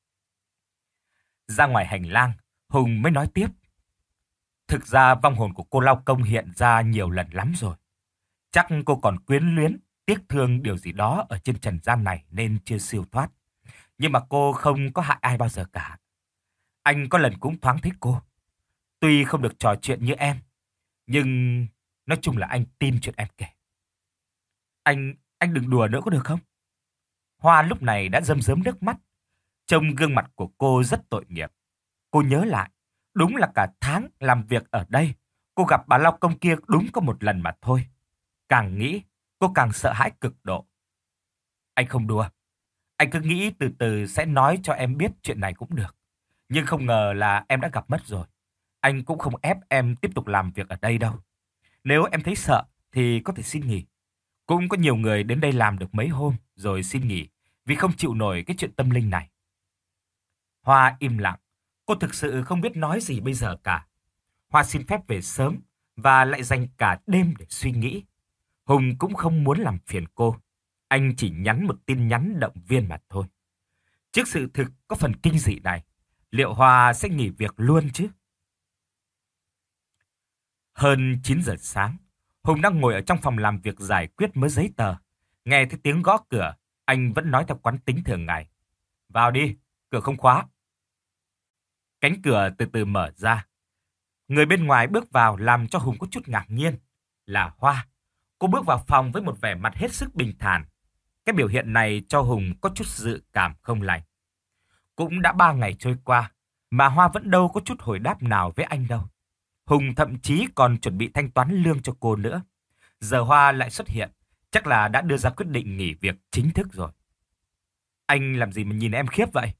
Ra ngoài hành lang, Hùng mới nói tiếp. Thực ra vong hồn của cô lao công hiện ra nhiều lần lắm rồi. Chắc cô còn quyến luyến, tiếc thương điều gì đó ở trên trần gian này nên chưa siêu thoát. Nhưng mà cô không có hại ai bao giờ cả. Anh có lần cũng thoáng thấy cô. Tuy không được trò chuyện như em, nhưng nói chung là anh tin chuyện em kể. Anh đừng đùa nữa có được không? Hoa lúc này đã rơm rớm nước mắt. Trông gương mặt của cô rất tội nghiệp. Cô nhớ lại, đúng là cả tháng làm việc ở đây, cô gặp bà lao công kia đúng có một lần mà thôi. Càng nghĩ, cô càng sợ hãi cực độ. Anh không đùa. Anh cứ nghĩ từ từ sẽ nói cho em biết chuyện này cũng được. Nhưng không ngờ là em đã gặp mất rồi. Anh cũng không ép em tiếp tục làm việc ở đây đâu. Nếu em thấy sợ thì có thể xin nghỉ. Cũng có nhiều người đến đây làm được mấy hôm rồi xin nghỉ vì không chịu nổi cái chuyện tâm linh này. Hoa im lặng. Cô thực sự không biết nói gì bây giờ cả. Hoa xin phép về sớm và lại dành cả đêm để suy nghĩ. Hùng cũng không muốn làm phiền cô. Anh chỉ nhắn một tin nhắn động viên mà thôi. Trước sự thực có phần kinh dị này, liệu Hoa sẽ nghỉ việc luôn chứ? Hơn 9 giờ sáng, Hùng đang ngồi ở trong phòng làm việc giải quyết mớ giấy tờ. Nghe thấy tiếng gõ cửa, anh vẫn nói theo quán tính thường ngày. Vào đi, cửa không khóa. Cánh cửa từ từ mở ra. Người bên ngoài bước vào làm cho Hùng có chút ngạc nhiên. Là Hoa. Cô bước vào phòng với một vẻ mặt hết sức bình thản. Cái biểu hiện này cho Hùng có chút dự cảm không lành. Cũng đã 3 ngày trôi qua, mà Hoa vẫn đâu có chút hồi đáp nào với anh đâu. Hùng thậm chí còn chuẩn bị thanh toán lương cho cô nữa. Giờ Hoa lại xuất hiện, chắc là đã đưa ra quyết định nghỉ việc chính thức rồi. Anh làm gì mà nhìn em khiếp vậy?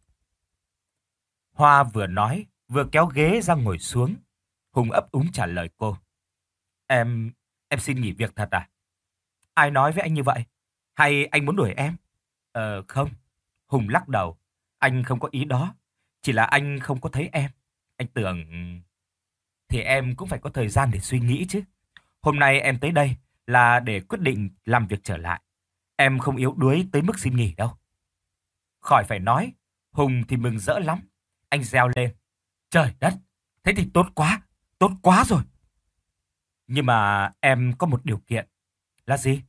Hoa vừa nói, vừa kéo ghế ra ngồi xuống. Hùng ấp úng trả lời cô. Em xin nghỉ việc thật à? Ai nói với anh như vậy? Hay anh muốn đuổi em? Không. Hùng lắc đầu. Anh không có ý đó. Chỉ là anh không có thấy em. Anh tưởng... Thì em cũng phải có thời gian để suy nghĩ chứ. Hôm nay em tới đây là để quyết định làm việc trở lại. Em không yếu đuối tới mức xin nghỉ đâu. Khỏi phải nói. Hùng thì mừng rỡ lắm. Anh reo lên. Trời đất, thế thì tốt quá rồi. Nhưng mà em có một điều kiện. Là gì?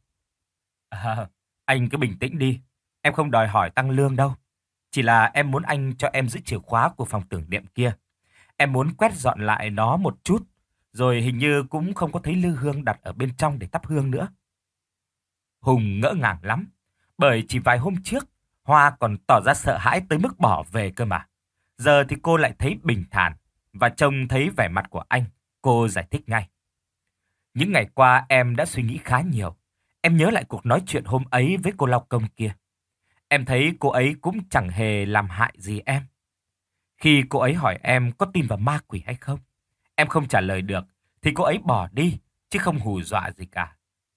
Anh cứ bình tĩnh đi. Em không đòi hỏi tăng lương đâu. Chỉ là em muốn anh cho em giữ chìa khóa của phòng tưởng niệm kia. Em muốn quét dọn lại nó một chút. Rồi hình như cũng không có thấy lư hương đặt ở bên trong để thắp hương nữa. Hùng ngỡ ngàng lắm. Bởi chỉ vài hôm trước, Hoa còn tỏ ra sợ hãi tới mức bỏ về cơ mà. Giờ thì cô lại thấy bình thản. Và trông thấy vẻ mặt của anh, cô giải thích ngay. Những ngày qua em đã suy nghĩ khá nhiều. Em nhớ lại cuộc nói chuyện hôm ấy với cô lao công kia. Em thấy cô ấy cũng chẳng hề làm hại gì em. Khi cô ấy hỏi em có tin vào ma quỷ hay không, em không trả lời được, thì cô ấy bỏ đi, chứ không hù dọa gì cả.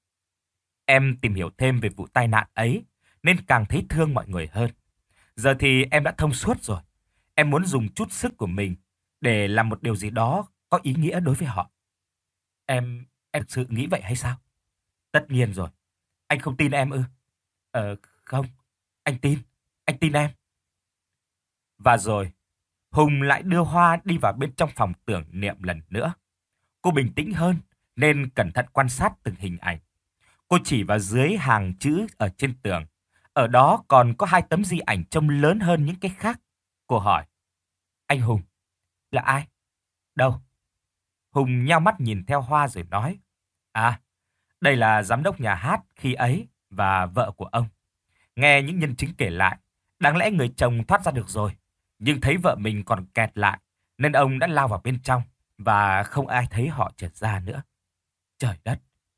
Em tìm hiểu thêm về vụ tai nạn ấy, nên càng thấy thương mọi người hơn. Giờ thì em đã thông suốt rồi. Em muốn dùng chút sức của mình để làm một điều gì đó có ý nghĩa đối với họ. Em thực sự nghĩ vậy hay sao? Tất nhiên rồi. Anh không tin em ư? Không. Anh tin em. Và rồi, Hùng lại đưa Hoa đi vào bên trong phòng tưởng niệm lần nữa. Cô bình tĩnh hơn nên cẩn thận quan sát từng hình ảnh. Cô chỉ vào dưới hàng chữ ở trên tường. Ở đó còn có 2 tấm di ảnh trông lớn hơn những cái khác. Cô hỏi, anh Hùng, là ai? Đâu? Hùng nhao mắt nhìn theo Hoa rồi nói, à, đây là giám đốc nhà hát khi ấy và vợ của ông. Nghe những nhân chứng kể lại, đáng lẽ người chồng thoát ra được rồi, nhưng thấy vợ mình còn kẹt lại, nên ông đã lao vào bên trong và không ai thấy họ trượt ra nữa. Trời đất!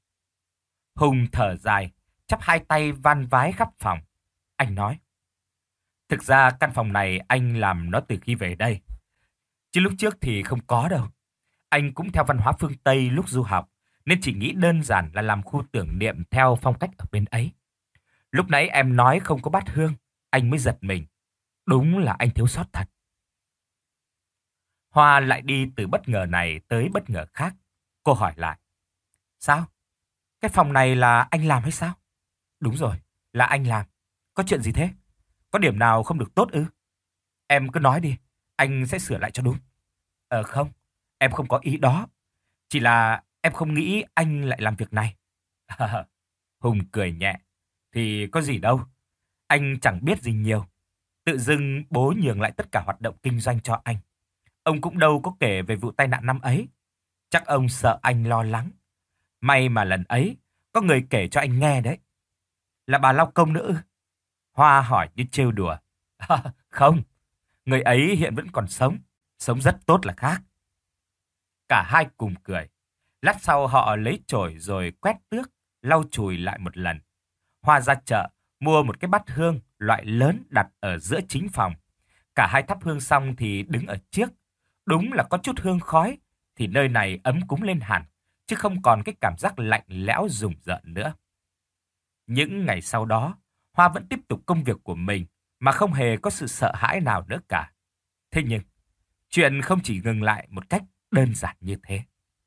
Hùng thở dài, chắp 2 tay van vái khắp phòng. Anh nói, thực ra căn phòng này anh làm nó từ khi về đây. Chứ lúc trước thì không có đâu. Anh cũng theo văn hóa phương Tây lúc du học, nên chỉ nghĩ đơn giản là làm khu tưởng niệm theo phong cách ở bên ấy. Lúc nãy em nói không có bát hương, anh mới giật mình. Đúng là anh thiếu sót thật. Hoa lại đi từ bất ngờ này tới bất ngờ khác. Cô hỏi lại. Sao? Cái phòng này là anh làm hay sao? Đúng rồi, là anh làm. Có chuyện gì thế? Có điểm nào không được tốt ư? Em cứ nói đi, anh sẽ sửa lại cho đúng. Không, em không có ý đó. Chỉ là em không nghĩ anh lại làm việc này. Hùng cười nhẹ. Thì có gì đâu. Anh chẳng biết gì nhiều. Tự dưng bố nhường lại tất cả hoạt động kinh doanh cho anh. Ông cũng đâu có kể về vụ tai nạn năm ấy. Chắc ông sợ anh lo lắng. May mà lần ấy, có người kể cho anh nghe đấy. Là bà lao công nữa ư? Hoa hỏi như trêu đùa. Không, người ấy hiện vẫn còn sống. Sống rất tốt là khác. Cả hai cùng cười. Lát sau họ lấy chổi rồi quét tước, lau chùi lại một lần. Hoa ra chợ, mua một cái bát hương loại lớn đặt ở giữa chính phòng. Cả hai thắp hương xong thì đứng ở trước. Đúng là có chút hương khói, thì nơi này ấm cúng lên hẳn, chứ không còn cái cảm giác lạnh lẽo rùng rợn nữa. Những ngày sau đó, Hoa vẫn tiếp tục công việc của mình, mà không hề có sự sợ hãi nào nữa cả. Thế nhưng, chuyện không chỉ ngừng lại một cách đơn giản như thế.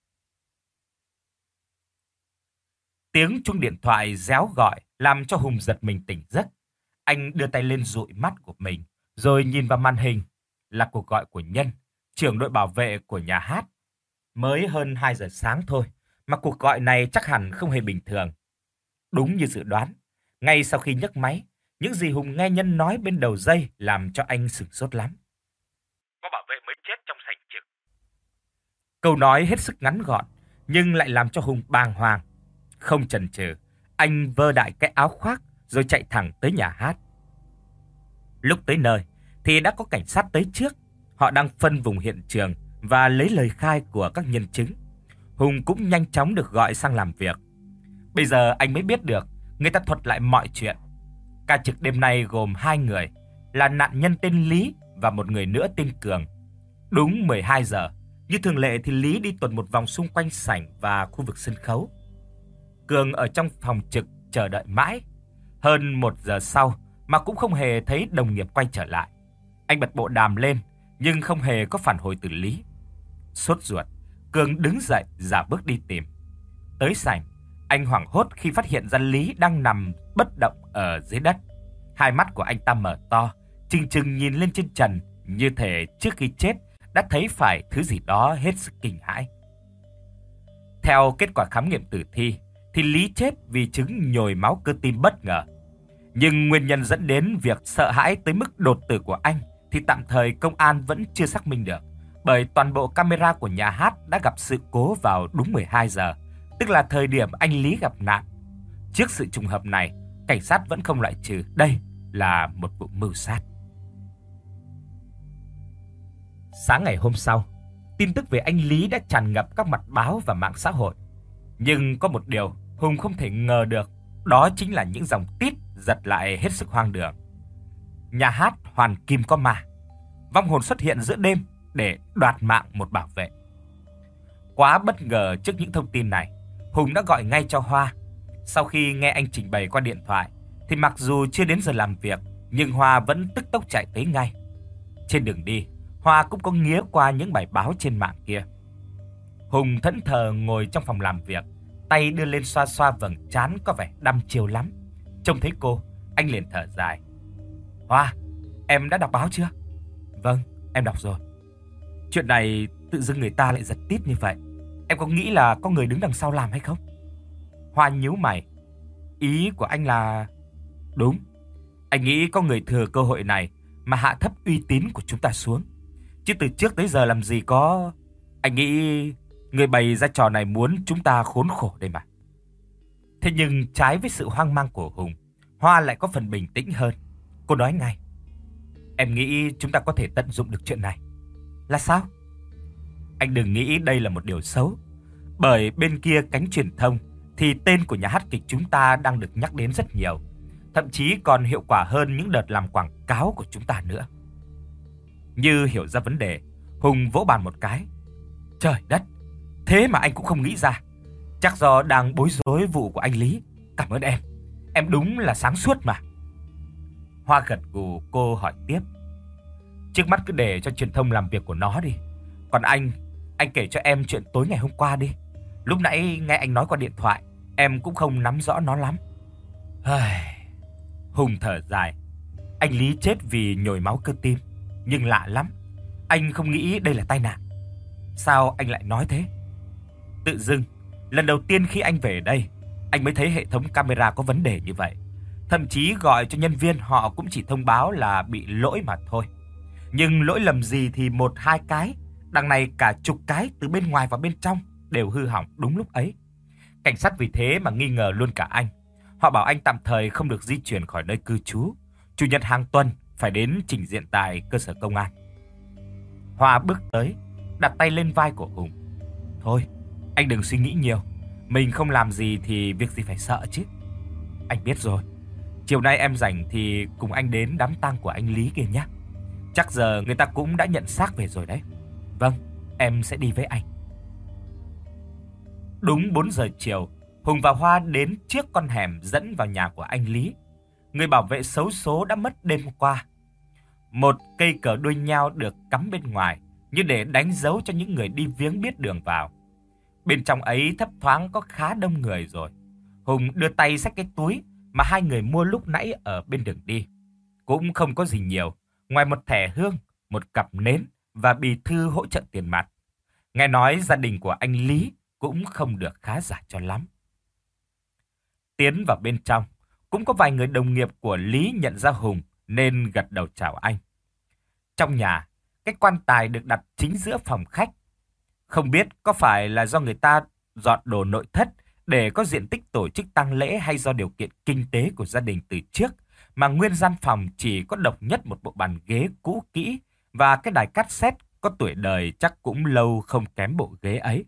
Tiếng chuông điện thoại réo gọi làm cho Hùng giật mình tỉnh giấc. Anh đưa tay lên dụi mắt của mình, rồi nhìn vào màn hình. Là cuộc gọi của Nhân, trưởng đội bảo vệ của nhà hát. Mới hơn 2 giờ sáng thôi, mà cuộc gọi này chắc hẳn không hề bình thường. Đúng như dự đoán, ngay sau khi nhấc máy, những gì Hùng nghe Nhân nói bên đầu dây làm cho anh sửng sốt lắm. Có bảo vệ mới chết trong sảnh trực. Câu nói hết sức ngắn gọn, nhưng lại làm cho Hùng bàng hoàng. Không chần chừ, anh vơ đại cái áo khoác rồi chạy thẳng tới nhà hát. Lúc tới nơi thì đã có cảnh sát tới trước. Họ đang phân vùng hiện trường và lấy lời khai của các nhân chứng. Hùng cũng nhanh chóng được gọi sang làm việc. Bây giờ anh mới biết được người ta thuật lại mọi chuyện. Ca trực đêm nay gồm 2 người, là nạn nhân tên Lý và một người nữa tên Cường. Đúng 12 giờ, như thường lệ thì Lý đi tuần một vòng xung quanh sảnh và khu vực sân khấu. Cường ở trong phòng trực chờ đợi mãi. Hơn 1 giờ sau mà cũng không hề thấy đồng nghiệp quay trở lại. Anh bật bộ đàm lên nhưng không hề có phản hồi từ Lý. Sốt ruột, Cường đứng dậy giả bước đi tìm. Tới sảnh, anh hoảng hốt khi phát hiện ra Lý đang nằm bất động ở dưới đất. Hai mắt của anh ta mở to, trừng trừng nhìn lên trên trần, như thể trước khi chết đã thấy phải thứ gì đó hết sức kinh hãi. Theo kết quả khám nghiệm tử thi, thì Lý chết vì chứng nhồi máu cơ tim bất ngờ. Nhưng nguyên nhân dẫn đến việc sợ hãi tới mức đột tử của anh thì tạm thời công an vẫn chưa xác minh được, bởi toàn bộ camera của nhà hát đã gặp sự cố vào đúng 12 giờ, tức là thời điểm anh Lý gặp nạn. Trước sự trùng hợp này, cảnh sát vẫn không loại trừ đây là một vụ mưu sát. Sáng ngày hôm sau, tin tức về anh Lý đã tràn ngập các mặt báo và mạng xã hội. Nhưng có một điều Hùng không thể ngờ được, đó chính là những dòng tít giật lại hết sức hoang đường. Nhà hát Hoàn Kim có ma, vong hồn xuất hiện giữa đêm để đoạt mạng một bảo vệ. Quá bất ngờ trước những thông tin này, Hùng đã gọi ngay cho Hoa. Sau khi nghe anh trình bày qua điện thoại, thì mặc dù chưa đến giờ làm việc, nhưng Hoa vẫn tức tốc chạy tới ngay. Trên đường đi, Hoa cũng có nghía qua những bài báo trên mạng kia. Hùng thẫn thờ ngồi trong phòng làm việc, tay đưa lên xoa xoa vầng trán có vẻ đăm chiêu lắm. Trông thấy cô, anh liền thở dài. Hoa, em đã đọc báo chưa? Vâng, em đọc rồi. Chuyện này tự dưng người ta lại giật tít như vậy. Em có nghĩ là có người đứng đằng sau làm hay không? Hoa nhíu mày. Ý của anh là... Đúng, anh nghĩ có người thừa cơ hội này mà hạ thấp uy tín của chúng ta xuống. Chứ từ trước tới giờ làm gì có... Anh nghĩ người bày ra trò này muốn chúng ta khốn khổ đây mà. Thế nhưng trái với sự hoang mang của Hùng, Hoa lại có phần bình tĩnh hơn. Cô nói ngay. Em nghĩ chúng ta có thể tận dụng được chuyện này. Là sao? Anh đừng nghĩ đây là một điều xấu. Bởi bên kia cánh truyền thông thì tên của nhà hát kịch chúng ta đang được nhắc đến rất nhiều. Thậm chí còn hiệu quả hơn những đợt làm quảng cáo của chúng ta nữa. Như hiểu ra vấn đề, Hùng vỗ bàn một cái. Trời đất, thế mà anh cũng không nghĩ ra. Chắc do đang bối rối vụ của anh Lý. Cảm ơn em. Em đúng là sáng suốt mà. Hoa gật gù, cô hỏi tiếp. Trước mắt cứ để cho truyền thông làm việc của nó đi. Còn anh kể cho em chuyện tối ngày hôm qua đi. Lúc nãy nghe anh nói qua điện thoại, em cũng không nắm rõ nó lắm. Hùng thở dài. Anh Lý chết vì nhồi máu cơ tim. Nhưng lạ lắm, anh không nghĩ đây là tai nạn. Sao anh lại nói thế? Tự dưng, lần đầu tiên khi anh về đây, anh mới thấy hệ thống camera có vấn đề như vậy. Thậm chí gọi cho nhân viên, họ cũng chỉ thông báo là bị lỗi mà thôi. Nhưng lỗi lầm gì thì 1-2 cái, đằng này cả chục cái từ bên ngoài và bên trong đều hư hỏng đúng lúc ấy. Cảnh sát vì thế mà nghi ngờ luôn cả anh. Họ bảo anh tạm thời không được di chuyển khỏi nơi cư trú. Chủ nhật hàng tuần phải đến trình diện tại cơ sở công an. Hoa bước tới, đặt tay lên vai của Hùng. Thôi, anh đừng suy nghĩ nhiều. Mình không làm gì thì việc gì phải sợ chứ. Anh biết rồi. Chiều nay em rảnh thì cùng anh đến đám tang của anh Lý kia nhé. Chắc giờ người ta cũng đã nhận xác về rồi đấy. Vâng, em sẽ đi với anh. Đúng 4 giờ chiều, Hùng và Hoa đến trước con hẻm dẫn vào nhà của anh Lý. Người bảo vệ xấu số đã mất đêm hôm qua. Một cây cờ đuôi nhao được cắm bên ngoài, như để đánh dấu cho những người đi viếng biết đường vào. Bên trong ấy thấp thoáng có khá đông người rồi. Hùng đưa tay xách cái túi mà hai người mua lúc nãy ở bên đường đi. Cũng không có gì nhiều, ngoài một thẻ hương, một cặp nến và bì thư hỗ trợ tiền mặt. Nghe nói gia đình của anh Lý cũng không được khá giả cho lắm. Tiến vào bên trong, cũng có vài người đồng nghiệp của Lý nhận ra Hùng nên gật đầu chào anh. Trong nhà, cái quan tài được đặt chính giữa phòng khách. Không biết có phải là do người ta dọn đồ nội thất để có diện tích tổ chức tang lễ hay do điều kiện kinh tế của gia đình từ trước mà nguyên gian phòng chỉ có độc nhất một bộ bàn ghế cũ kỹ và cái đài cassette có tuổi đời chắc cũng lâu không kém bộ ghế ấy.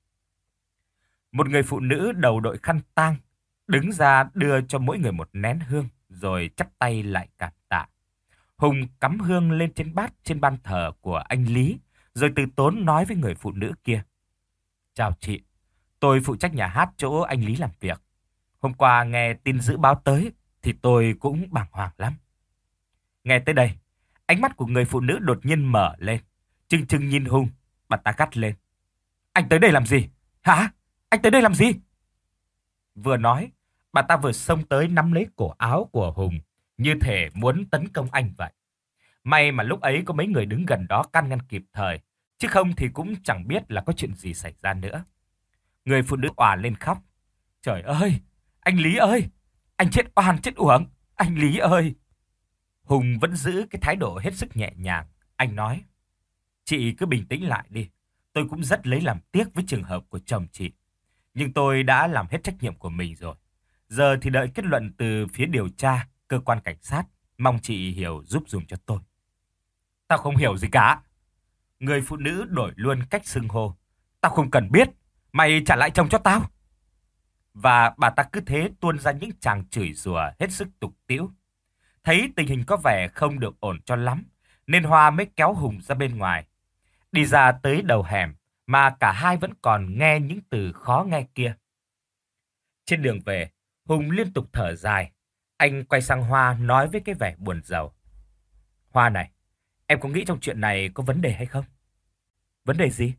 Một người phụ nữ đầu đội khăn tang đứng ra đưa cho mỗi người một nén hương rồi chắp tay lại cảm tạ. Hùng cắm hương lên trên bát trên ban thờ của anh Lý rồi từ tốn nói với người phụ nữ kia. Chào chị, tôi phụ trách nhà hát chỗ anh Lý làm việc. Hôm qua nghe tin dữ báo tới thì tôi cũng bàng hoàng lắm. Nghe tới đây, ánh mắt của người phụ nữ đột nhiên mở lên. Trừng trừng nhìn Hùng, bà ta gắt lên. Anh tới đây làm gì? Hả? Anh tới đây làm gì? Vừa nói, bà ta vừa xông tới nắm lấy cổ áo của Hùng, như thể muốn tấn công anh vậy. May mà lúc ấy có mấy người đứng gần đó can ngăn kịp thời, chứ không thì cũng chẳng biết là có chuyện gì xảy ra nữa. Người phụ nữ òa lên khóc. Trời ơi, anh Lý ơi, anh chết oan chết uổng, anh Lý ơi. Hùng vẫn giữ cái thái độ hết sức nhẹ nhàng. Anh nói, chị cứ bình tĩnh lại đi. Tôi cũng rất lấy làm tiếc với trường hợp của chồng chị. Nhưng tôi đã làm hết trách nhiệm của mình rồi. Giờ thì đợi kết luận từ phía điều tra, cơ quan cảnh sát. Mong chị hiểu giúp dùm cho tôi. Tao không hiểu gì cả. Người phụ nữ đổi luôn cách xưng hô. Tao không cần biết. Mày trả lại chồng cho tao. Và bà ta cứ thế tuôn ra những tràng chửi rủa hết sức tục tĩu. Thấy tình hình có vẻ không được ổn cho lắm, nên Hoa mới kéo Hùng ra bên ngoài. Đi ra tới đầu hẻm mà cả hai vẫn còn nghe những từ khó nghe kia. Trên đường về, Hùng liên tục thở dài. Anh quay sang Hoa nói với cái vẻ buồn rầu. Hoa này, em có nghĩ trong chuyện này có vấn đề hay không? Vấn đề gì?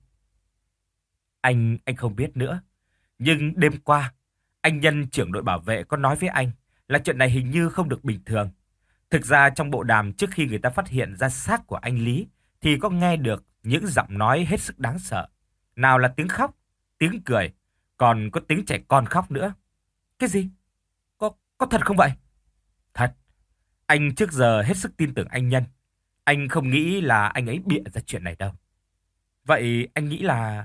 Anh không biết nữa. Nhưng đêm qua, anh Nhân trưởng đội bảo vệ có nói với anh là chuyện này hình như không được bình thường. Thực ra trong bộ đàm trước khi người ta phát hiện ra xác của anh Lý thì có nghe được những giọng nói hết sức đáng sợ. Nào là tiếng khóc, tiếng cười, còn có tiếng trẻ con khóc nữa. Cái gì? Có thật không vậy? Thật. Anh trước giờ hết sức tin tưởng anh Nhân. Anh không nghĩ là anh ấy bịa ra chuyện này đâu. Vậy anh nghĩ là...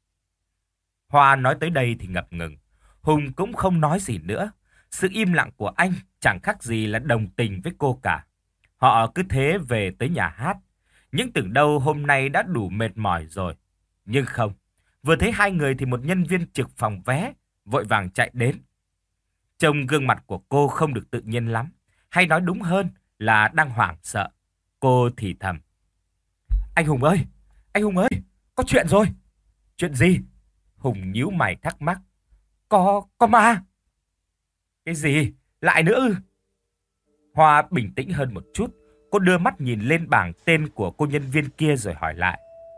Hoa nói tới đây thì ngập ngừng. Hùng cũng không nói gì nữa. Sự im lặng của anh chẳng khác gì là đồng tình với cô cả. Họ cứ thế về tới nhà hát. Nhưng tưởng đâu hôm nay đã đủ mệt mỏi rồi. Nhưng không. Vừa thấy hai người thì một nhân viên trực phòng vé vội vàng chạy đến. Trông gương mặt của cô không được tự nhiên lắm. Hay nói đúng hơn là đang hoảng sợ. Cô thì thầm. Anh Hùng ơi! Anh Hùng ơi! Có chuyện rồi! Chuyện gì? Hùng nhíu mày thắc mắc. Có ma! Cái gì? Lại nữa ư? Hoa bình tĩnh hơn một chút. Cô đưa mắt nhìn lên bảng tên của cô nhân viên kia rồi hỏi lại.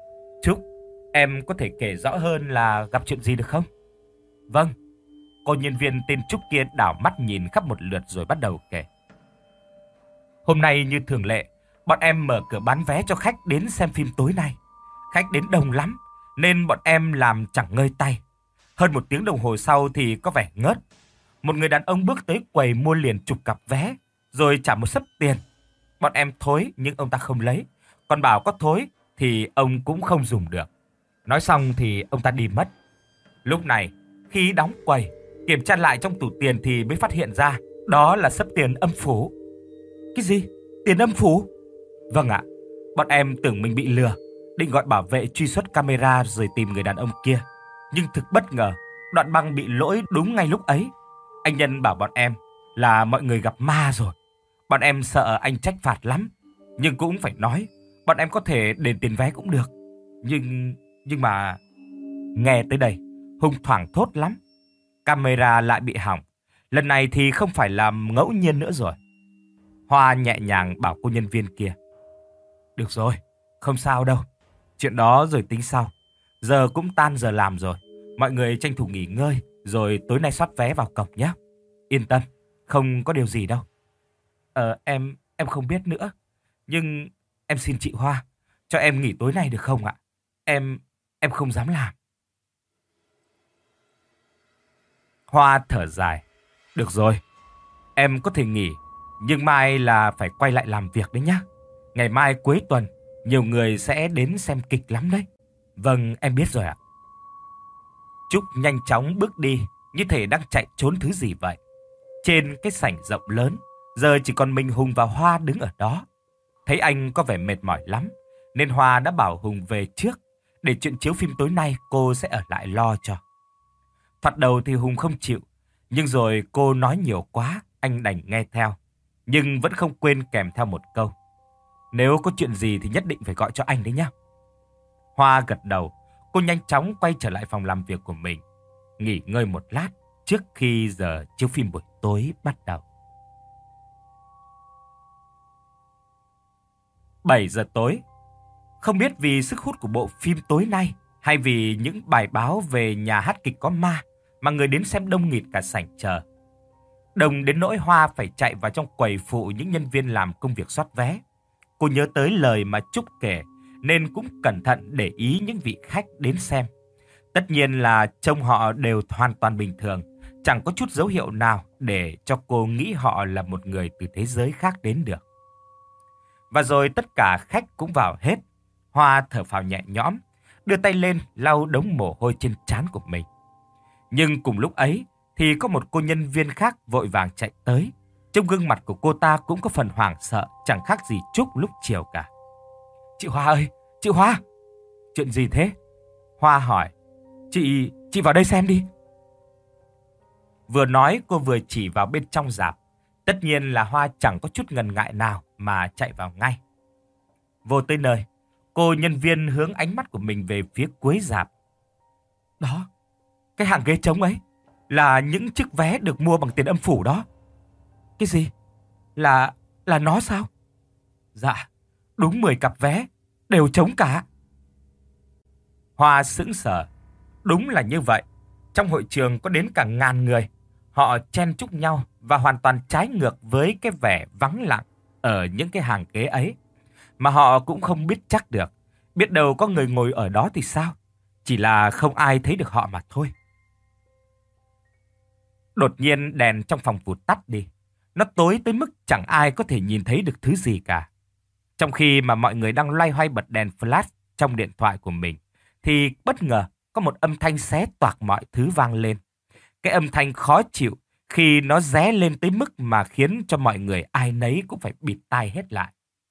Trúc, em có thể kể rõ hơn là gặp chuyện gì được không? Vâng. Cô nhân viên tên Trúc kia đảo mắt nhìn khắp một lượt rồi bắt đầu kể. Hôm nay như thường lệ, bọn em mở cửa bán vé cho khách đến xem phim tối nay. Khách đến đông lắm, nên bọn em làm chẳng ngơi tay. Hơn 1 tiếng đồng hồ sau thì có vẻ ngớt. Một người đàn ông bước tới quầy mua liền chục cặp vé, rồi trả một xấp tiền. Bọn em thối nhưng ông ta không lấy, còn bảo có thối thì ông cũng không dùng được. Nói xong thì ông ta đi mất. Lúc này, khi đóng quầy, kiểm tra lại trong tủ tiền thì mới phát hiện ra đó là xấp tiền âm phủ. Cái gì? Tiền âm phủ? Vâng ạ, bọn em tưởng mình bị lừa, định gọi bảo vệ truy xuất camera rồi tìm người đàn ông kia. Nhưng thực bất ngờ, đoạn băng bị lỗi đúng ngay lúc ấy. Anh Nhân bảo bọn em là mọi người gặp ma rồi. Bọn em sợ anh trách phạt lắm, nhưng cũng phải nói, bọn em có thể đền tiền vé cũng được. Nhưng mà... Nghe tới đây, Hùng thoảng thốt lắm. Camera lại bị hỏng. Lần này thì không phải là ngẫu nhiên nữa rồi. Hoa nhẹ nhàng bảo cô nhân viên kia. Được rồi, không sao đâu. Chuyện đó rồi tính sau. Giờ cũng tan giờ làm rồi. Mọi người tranh thủ nghỉ ngơi, rồi tối nay soát vé vào cổng nhé. Yên tâm, không có điều gì đâu. Em không biết nữa. Nhưng em xin chị Hoa, cho em nghỉ tối nay được không ạ? Em không dám làm. Hoa thở dài. Được rồi, em có thể nghỉ, nhưng mai là phải quay lại làm việc đấy nhá. Ngày mai cuối tuần, nhiều người sẽ đến xem kịch lắm đấy. Vâng, em biết rồi ạ. Trúc nhanh chóng bước đi, như thể đang chạy trốn thứ gì vậy. Trên cái sảnh rộng lớn, giờ chỉ còn mình Hùng và Hoa đứng ở đó. Thấy anh có vẻ mệt mỏi lắm, nên Hoa đã bảo Hùng về trước, để chuyện chiếu phim tối nay cô sẽ ở lại lo cho. Thoạt đầu thì Hùng không chịu, nhưng rồi cô nói nhiều quá, anh đành nghe theo. Nhưng vẫn không quên kèm theo một câu. Nếu có chuyện gì thì nhất định phải gọi cho anh đấy nhá. Hoa gật đầu, cô nhanh chóng quay trở lại phòng làm việc của mình, nghỉ ngơi một lát trước khi giờ chiếu phim buổi tối bắt đầu. 7 giờ tối. Không biết vì sức hút của bộ phim tối nay hay vì những bài báo về nhà hát kịch có ma mà người đến xem đông nghịt cả sảnh chờ. Đông đến nỗi Hoa phải chạy vào trong quầy phụ những nhân viên làm công việc soát vé. Cô nhớ tới lời mà Trúc kể nên cũng cẩn thận để ý những vị khách đến xem. Tất nhiên là trông họ đều hoàn toàn bình thường, chẳng có chút dấu hiệu nào để cho cô nghĩ họ là một người từ thế giới khác đến được. Và rồi tất cả khách cũng vào hết. Hoa thở phào nhẹ nhõm, đưa tay lên lau đống mồ hôi trên trán của mình. Nhưng cùng lúc ấy thì có một cô nhân viên khác vội vàng chạy tới. Trong gương mặt của cô ta cũng có phần hoảng sợ, chẳng khác gì Trúc lúc chiều cả. Chị Hoa ơi, chị Hoa! Chuyện gì thế? Hoa hỏi. Chị vào đây xem đi. Vừa nói cô vừa chỉ vào bên trong rạp. Tất nhiên là Hoa chẳng có chút ngần ngại nào mà chạy vào ngay. Vô tới nơi, cô nhân viên hướng ánh mắt của mình về phía cuối rạp. Đó, cái hàng ghế trống ấy là những chiếc vé được mua bằng tiền âm phủ đó. Cái gì? Là nó sao? Dạ, đúng 10 cặp vé, đều trống cả. Hoa sững sờ. Đúng là như vậy. Trong hội trường có đến cả ngàn người. Họ chen chúc nhau và hoàn toàn trái ngược với cái vẻ vắng lặng ở những cái hàng ghế ấy. Mà họ cũng không biết chắc được. Biết đâu có người ngồi ở đó thì sao? Chỉ là không ai thấy được họ mà thôi. Đột nhiên đèn trong phòng vụt tắt đi. Nó tối tới mức chẳng ai có thể nhìn thấy được thứ gì cả. Trong khi mà mọi người đang loay hoay bật đèn flash trong điện thoại của mình, thì bất ngờ có một âm thanh xé toạc mọi thứ vang lên. Cái âm thanh khó chịu khi nó ré lên tới mức mà khiến cho mọi người ai nấy cũng phải bịt tai hết lại.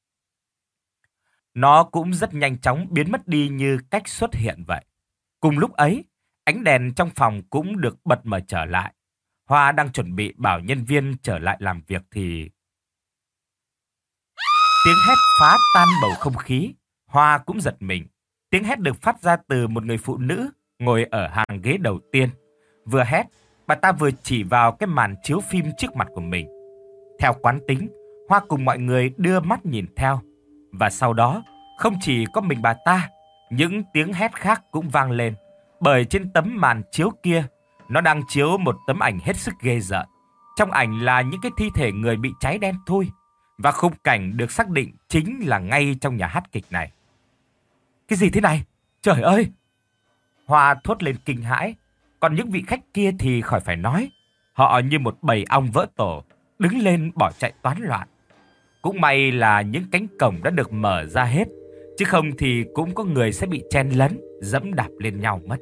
Nó cũng rất nhanh chóng biến mất đi như cách xuất hiện vậy. Cùng lúc ấy, ánh đèn trong phòng cũng được bật mở trở lại. Hoa đang chuẩn bị bảo nhân viên trở lại làm việc thì... Tiếng hét phá tan bầu không khí. Hoa cũng giật mình. Tiếng hét được phát ra từ một người phụ nữ ngồi ở hàng ghế đầu tiên. Vừa hét, bà ta vừa chỉ vào cái màn chiếu phim trước mặt của mình. Theo quán tính, Hoa cùng mọi người đưa mắt nhìn theo. Và sau đó, không chỉ có mình bà ta, Những tiếng hét khác cũng vang lên, bởi trên tấm màn chiếu kia, nó đang chiếu một tấm ảnh hết sức ghê rợn. Trong ảnh là những cái thi thể người bị cháy đen thui, và khung cảnh được xác định chính là ngay trong nhà hát kịch này. Cái gì thế này? Trời ơi! Hoa thốt lên kinh hãi, còn những vị khách kia thì khỏi phải nói. Họ như một bầy ong vỡ tổ, đứng lên bỏ chạy toán loạn. Cũng may là những cánh cổng đã được mở ra hết, chứ không thì cũng có người sẽ bị chen lấn, dẫm đạp lên nhau mất.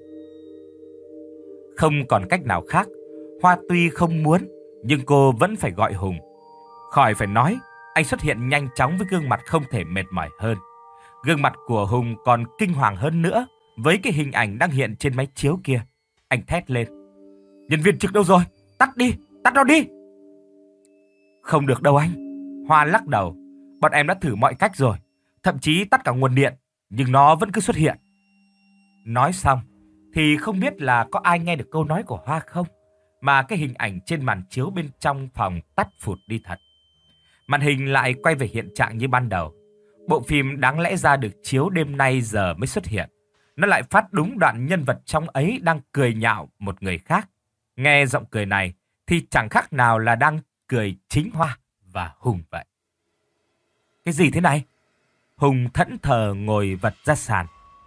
Không còn cách nào khác, Hoa tuy không muốn, nhưng cô vẫn phải gọi Hùng. Khỏi phải nói, anh xuất hiện nhanh chóng với gương mặt không thể mệt mỏi hơn. Gương mặt của Hùng còn kinh hoàng hơn nữa với cái hình ảnh đang hiện trên máy chiếu kia. Anh thét lên: "Nhân viên trực đâu rồi? Tắt đi, tắt nó đi!" "Không được đâu anh." Hoa lắc đầu. "Bọn em đã thử mọi cách rồi, thậm chí tắt cả nguồn điện, nhưng nó vẫn cứ xuất hiện." Nói xong thì không biết là có ai nghe được câu nói của Hoa không, mà cái hình ảnh trên màn chiếu bên trong phòng tắt phụt đi thật. Màn hình lại quay về hiện trạng như ban đầu. Bộ phim đáng lẽ ra được chiếu đêm nay giờ mới xuất hiện. Nó lại phát đúng đoạn nhân vật trong ấy đang cười nhạo một người khác. Nghe giọng cười này thì chẳng khác nào là đang cười chính Hoa và Hùng vậy. Cái gì thế này? Hùng thẫn thờ ngồi vật ra sàn.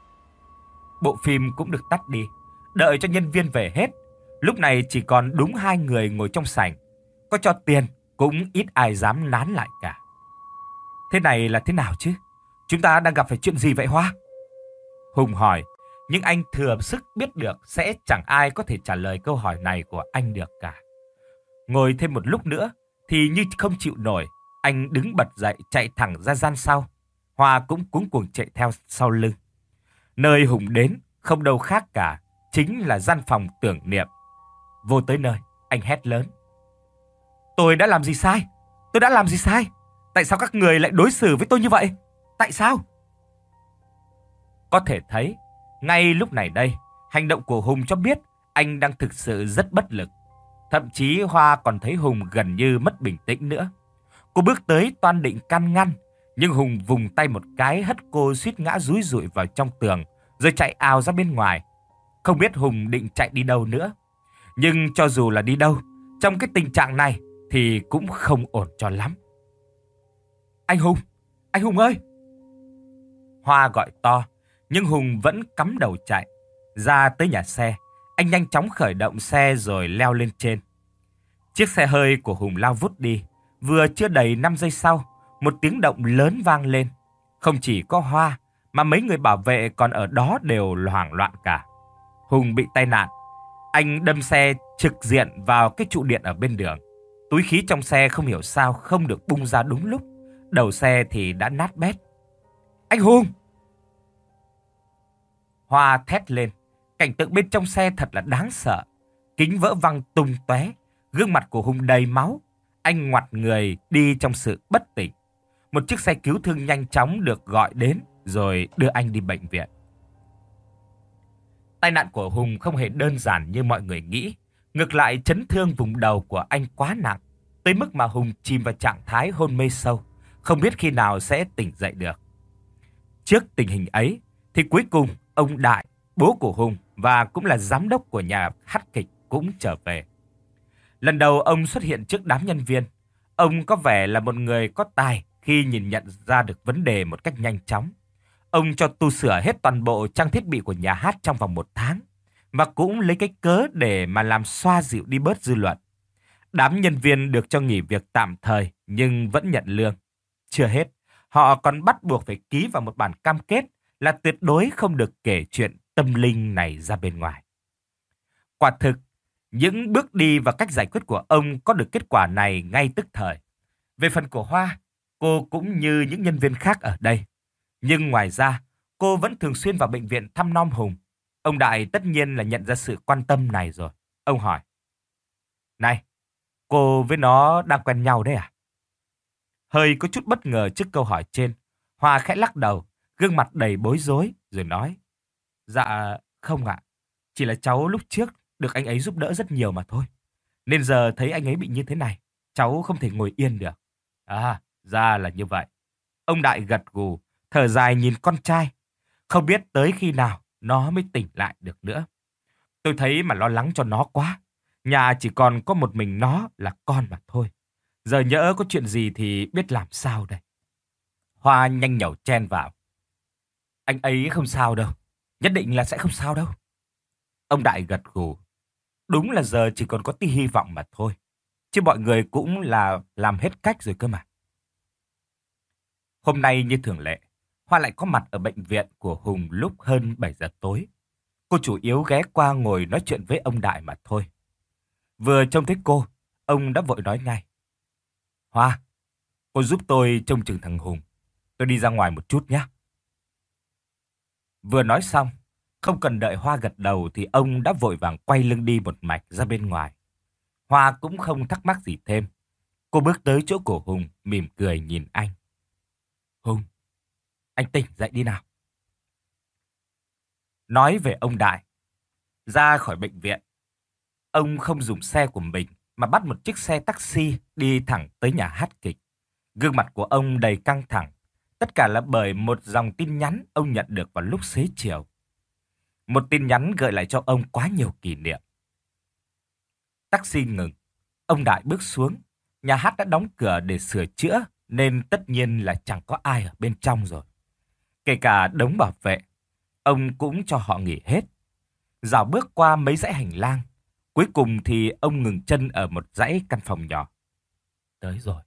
Bộ phim cũng được tắt đi, đợi cho nhân viên về hết. Lúc này chỉ còn đúng 2 người ngồi trong sảnh. Có cho tiền cũng ít ai dám nán lại cả. Thế này là thế nào chứ? Chúng ta đang gặp phải chuyện gì vậy Hoa? Hùng hỏi, nhưng anh thừa sức biết được sẽ chẳng ai có thể trả lời câu hỏi này của anh được cả. Ngồi thêm một lúc nữa thì như không chịu nổi, anh đứng bật dậy chạy thẳng ra gian sau. Hoa cũng cuống cuồng chạy theo sau lưng. Nơi Hùng đến không đâu khác cả, chính là gian phòng tưởng niệm. Vô tới nơi, anh hét lớn: "Tôi đã làm gì sai? Tôi đã làm gì sai? Tại sao các người lại đối xử với tôi như vậy? Tại sao?" Có thể thấy, ngay lúc này đây, hành động của Hùng cho biết anh đang thực sự rất bất lực. Thậm chí Hoa còn thấy Hùng gần như mất bình tĩnh nữa. Cô bước tới toan định can ngăn, nhưng Hùng vùng tay một cái hất cô suýt ngã dúi dụi vào trong tường, rồi chạy ào ra bên ngoài. Không biết Hùng định chạy đi đâu nữa. Nhưng cho dù là đi đâu, trong cái tình trạng này thì cũng không ổn cho lắm. Anh Hùng ơi!" Hoa gọi to, nhưng Hùng vẫn cắm đầu chạy. Ra tới nhà xe, anh nhanh chóng khởi động xe rồi leo lên trên. Chiếc xe hơi của Hùng lao vút đi. Vừa chưa đầy 5 giây sau, một tiếng động lớn vang lên. Không chỉ có Hoa, mà mấy người bảo vệ còn ở đó đều hoảng loạn cả. Hùng bị tai nạn. Anh đâm xe trực diện vào cái trụ điện ở bên đường. Túi khí trong xe không hiểu sao không được bung ra đúng lúc. Đầu xe thì đã nát bét. Anh Hùng! Hoa thét lên. Cảnh tượng bên trong xe thật là đáng sợ. Kính vỡ văng tung tóe, gương mặt của Hùng đầy máu. Anh ngoặt người đi trong sự bất tỉnh. Một chiếc xe cứu thương nhanh chóng được gọi đến rồi đưa anh đi bệnh viện. Tai nạn của Hùng không hề đơn giản như mọi người nghĩ. Ngược lại, chấn thương vùng đầu của anh quá nặng, tới mức mà Hùng chìm vào trạng thái hôn mê sâu, không biết khi nào sẽ tỉnh dậy được. Trước tình hình ấy, thì cuối cùng ông Đại, bố của Hùng và cũng là giám đốc của nhà hát kịch cũng trở về. Lần đầu ông xuất hiện trước đám nhân viên, ông có vẻ là một người có tài khi nhìn nhận ra được vấn đề một cách nhanh chóng. Ông cho tu sửa hết toàn bộ trang thiết bị của nhà hát trong vòng 1 tháng, và cũng lấy cái cớ để mà làm xoa dịu đi bớt dư luận. Đám nhân viên được cho nghỉ việc tạm thời nhưng vẫn nhận lương. Chưa hết, họ còn bắt buộc phải ký vào một bản cam kết là tuyệt đối không được kể chuyện tâm linh này ra bên ngoài. Quả thực, những bước đi và cách giải quyết của ông có được kết quả này ngay tức thời. Về phần của Hoa, cô cũng như những nhân viên khác ở đây. Nhưng ngoài ra, cô vẫn thường xuyên vào bệnh viện thăm nom Hùng. Ông Đại tất nhiên là nhận ra sự quan tâm này rồi. Ông hỏi: "Này, cô với nó đang quen nhau đấy à?" Hơi có chút bất ngờ trước câu hỏi trên, Hoa khẽ lắc đầu, gương mặt đầy bối rối rồi nói: "Dạ không ạ, chỉ là cháu lúc trước được anh ấy giúp đỡ rất nhiều mà thôi. Nên giờ thấy anh ấy bị như thế này, cháu không thể ngồi yên được." "À, ra là như vậy." Ông Đại gật gù, thở dài nhìn con trai. Không biết tới khi nào nó mới tỉnh lại được nữa. Tôi thấy mà lo lắng cho nó quá. Nhà chỉ còn có một mình nó là con mà thôi. Giờ nhỡ có chuyện gì thì biết làm sao đây. Hoa nhanh nhẩu chen vào. Anh ấy không sao đâu. Nhất định là sẽ không sao đâu. Ông Đại gật gù. Đúng là giờ chỉ còn có tí hy vọng mà thôi. Chứ mọi người cũng là làm hết cách rồi cơ mà. Hôm nay như thường lệ, Hoa lại có mặt ở bệnh viện của Hùng lúc hơn 7 giờ tối. Cô chủ yếu ghé qua ngồi nói chuyện với ông Đại mà thôi. Vừa trông thấy cô, ông đã vội nói ngay. Hoa, cô giúp tôi trông chừng thằng Hùng. Tôi đi ra ngoài một chút nhé. Vừa nói xong, không cần đợi Hoa gật đầu thì ông đã vội vàng quay lưng đi một mạch ra bên ngoài. Hoa cũng không thắc mắc gì thêm. Cô bước tới chỗ của Hùng, mỉm cười nhìn anh. Hùng, anh tỉnh dậy đi nào. Nói về ông Đại, ra khỏi bệnh viện, ông không dùng xe của mình mà bắt một chiếc xe taxi đi thẳng tới nhà hát kịch. Gương mặt của ông đầy căng thẳng, tất cả là bởi một dòng tin nhắn ông nhận được vào lúc xế chiều. Một tin nhắn gợi lại cho ông quá nhiều kỷ niệm. Taxi ngừng, ông Đại bước xuống, nhà hát đã đóng cửa để sửa chữa nên tất nhiên là chẳng có ai ở bên trong rồi. Kể cả đống bảo vệ, ông cũng cho họ nghỉ hết. Dạo bước qua mấy dãy hành lang, cuối cùng thì ông ngừng chân ở một dãy căn phòng nhỏ. Tới rồi.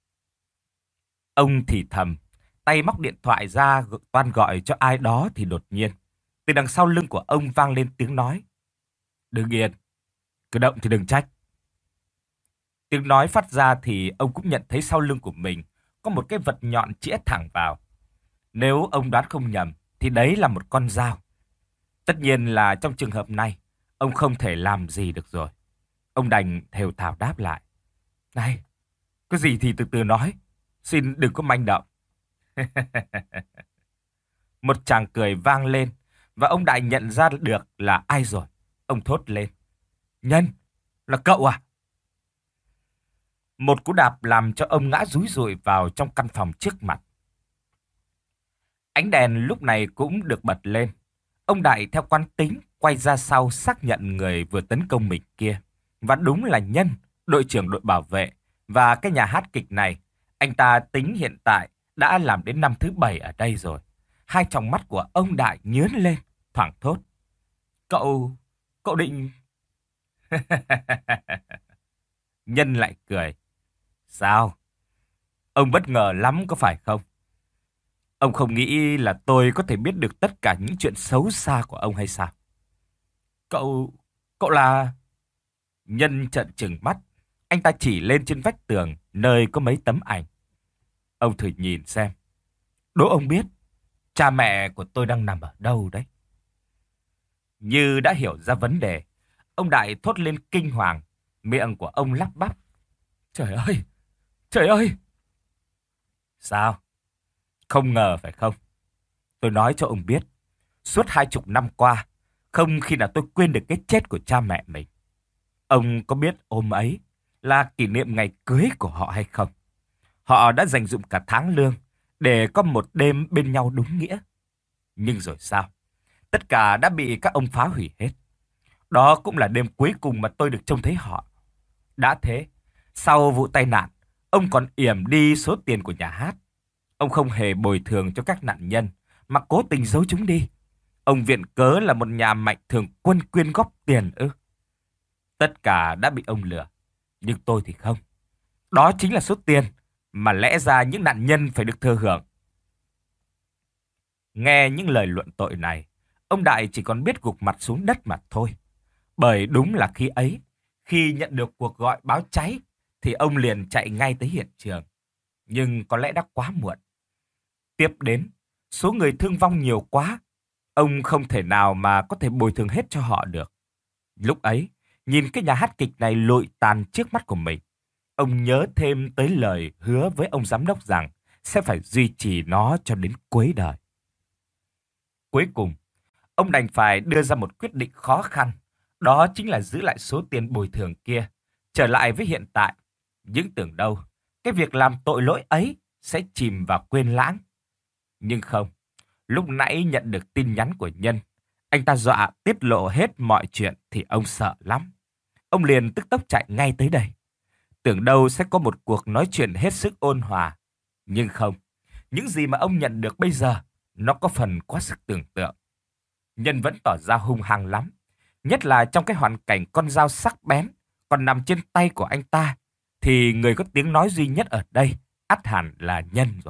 Ông thì thầm, tay móc điện thoại ra toan gọi cho ai đó thì đột nhiên, từ đằng sau lưng của ông vang lên tiếng nói. Đừng yên, cử động thì đừng trách. Tiếng nói phát ra thì ông cũng nhận thấy sau lưng của mình có một cái vật nhọn chĩa thẳng vào. Nếu ông đoán không nhầm thì đấy là một con dao. Tất nhiên là trong trường hợp này, ông không thể làm gì được rồi. Ông đành thều thào đáp lại. Này, có gì thì từ từ nói. Xin đừng có manh động. Một tràng cười vang lên và ông Đại nhận ra được là ai rồi. Ông thốt lên. Nhân, là cậu à? Một cú đạp làm cho ông ngã rúi rụi vào trong căn phòng trước mặt. Ánh đèn lúc này cũng được bật lên. Ông Đại theo quán tính quay ra sau xác nhận người vừa tấn công mình kia. Và đúng là Nhân, đội trưởng đội bảo vệ. Và cái nhà hát kịch này, anh ta tính hiện tại đã làm đến năm thứ 7 ở đây rồi. Hai tròng mắt của ông Đại nhướng lên, thoảng thốt. Cậu định... Nhân lại cười. Sao? Ông bất ngờ lắm có phải không? Ông không nghĩ là tôi có thể biết được tất cả những chuyện xấu xa của ông hay sao? Cậu là... Nhân trợn trừng mắt. Anh ta chỉ lên trên vách tường nơi có mấy tấm ảnh. Ông thử nhìn xem. Đố ông biết cha mẹ của tôi đang nằm ở đâu đấy. Như đã hiểu ra vấn đề, ông Đại thốt lên kinh hoàng. Miệng của ông lắp bắp. Trời ơi! Trời ơi! Sao? Không ngờ phải không? Tôi nói cho ông biết, suốt 20 năm qua, không khi nào tôi quên được cái chết của cha mẹ mình. Ông có biết hôm ấy là kỷ niệm ngày cưới của họ hay không? Họ đã dành dụm cả tháng lương để có một đêm bên nhau đúng nghĩa. Nhưng rồi sao? Tất cả đã bị các ông phá hủy hết. Đó cũng là đêm cuối cùng mà tôi được trông thấy họ. Đã thế, sau vụ tai nạn, ông còn yểm đi số tiền của nhà hát. Ông không hề bồi thường cho các nạn nhân, mà cố tình giấu chúng đi. Ông viện cớ là một nhà mạnh thường quân quyên góp tiền ư. Tất cả đã bị ông lừa, nhưng tôi thì không. Đó chính là số tiền mà lẽ ra những nạn nhân phải được thừa hưởng. Nghe những lời luận tội này, ông Đại chỉ còn biết gục mặt xuống đất mà thôi. Bởi đúng là khi ấy, khi nhận được cuộc gọi báo cháy, thì ông liền chạy ngay tới hiện trường. Nhưng có lẽ đã quá muộn. Tiếp đến, số người thương vong nhiều quá, ông không thể nào mà có thể bồi thường hết cho họ được. Lúc ấy, nhìn cái nhà hát kịch này lụi tàn trước mắt của mình, ông nhớ thêm tới lời hứa với ông giám đốc rằng sẽ phải duy trì nó cho đến cuối đời. Cuối cùng, ông đành phải đưa ra một quyết định khó khăn, đó chính là giữ lại số tiền bồi thường kia, trở lại với hiện tại. Nhưng tưởng đâu, cái việc làm tội lỗi ấy sẽ chìm vào quên lãng. Nhưng không, Lúc nãy nhận được tin nhắn của Nhân, anh ta dọa tiết lộ hết mọi chuyện thì ông sợ lắm. Ông liền tức tốc chạy ngay tới đây. Tưởng đâu sẽ có một cuộc nói chuyện hết sức ôn hòa. Nhưng không, những gì mà ông nhận được bây giờ, nó có phần quá sức tưởng tượng. Nhân vẫn tỏ ra hung hăng lắm. Nhất là trong cái hoàn cảnh con dao sắc bén còn nằm trên tay của anh ta, thì người có tiếng nói duy nhất ở đây ắt hẳn là Nhân rồi.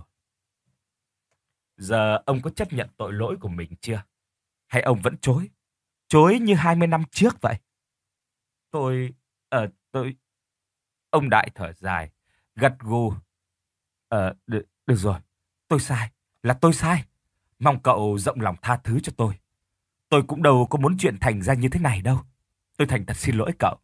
Giờ ông có chấp nhận tội lỗi của mình chưa? Hay ông vẫn chối? Chối như 20 năm trước vậy? Tôi... tôi... Ông Đại thở dài, gật gù. Được rồi, tôi sai, là tôi sai. Mong cậu rộng lòng tha thứ cho tôi. Tôi cũng đâu có muốn chuyện thành ra như thế này đâu. Tôi thành thật xin lỗi cậu.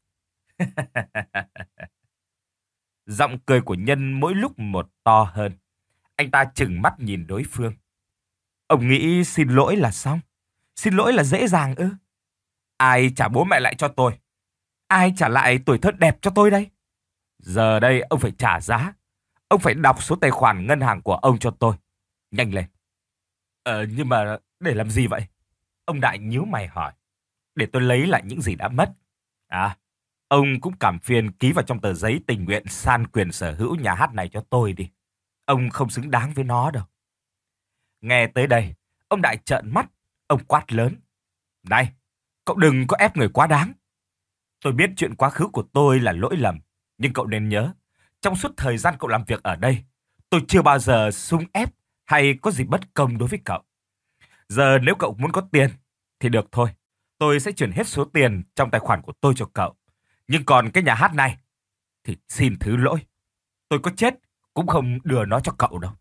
Giọng cười của Nhân mỗi lúc một to hơn. Anh ta trừng mắt nhìn đối phương. Ông nghĩ xin lỗi là xong? Xin lỗi là dễ dàng ư? Ai trả bố mẹ lại cho tôi? Ai trả lại tuổi thơ đẹp cho tôi đây? Giờ đây ông phải trả giá. Ông phải đọc số tài khoản ngân hàng của ông cho tôi. Nhanh lên. Nhưng mà để làm gì vậy? Ông Đại nhíu mày hỏi. Để tôi lấy lại những gì đã mất. À, ông cũng cảm phiền ký vào trong tờ giấy tình nguyện san quyền sở hữu nhà hát này cho tôi đi. Ông không xứng đáng với nó đâu. Nghe tới đây, ông Đại trợn mắt, ông quát lớn. Này, cậu đừng có ép người quá đáng. Tôi biết chuyện quá khứ của tôi là lỗi lầm, nhưng cậu nên nhớ, trong suốt thời gian cậu làm việc ở đây, tôi chưa bao giờ xung ép hay có gì bất công đối với cậu. Giờ nếu cậu muốn có tiền, thì được thôi. Tôi sẽ chuyển hết số tiền trong tài khoản của tôi cho cậu. Nhưng còn cái nhà hát này, thì xin thứ lỗi. Tôi có chết cũng không đưa nó cho cậu đâu.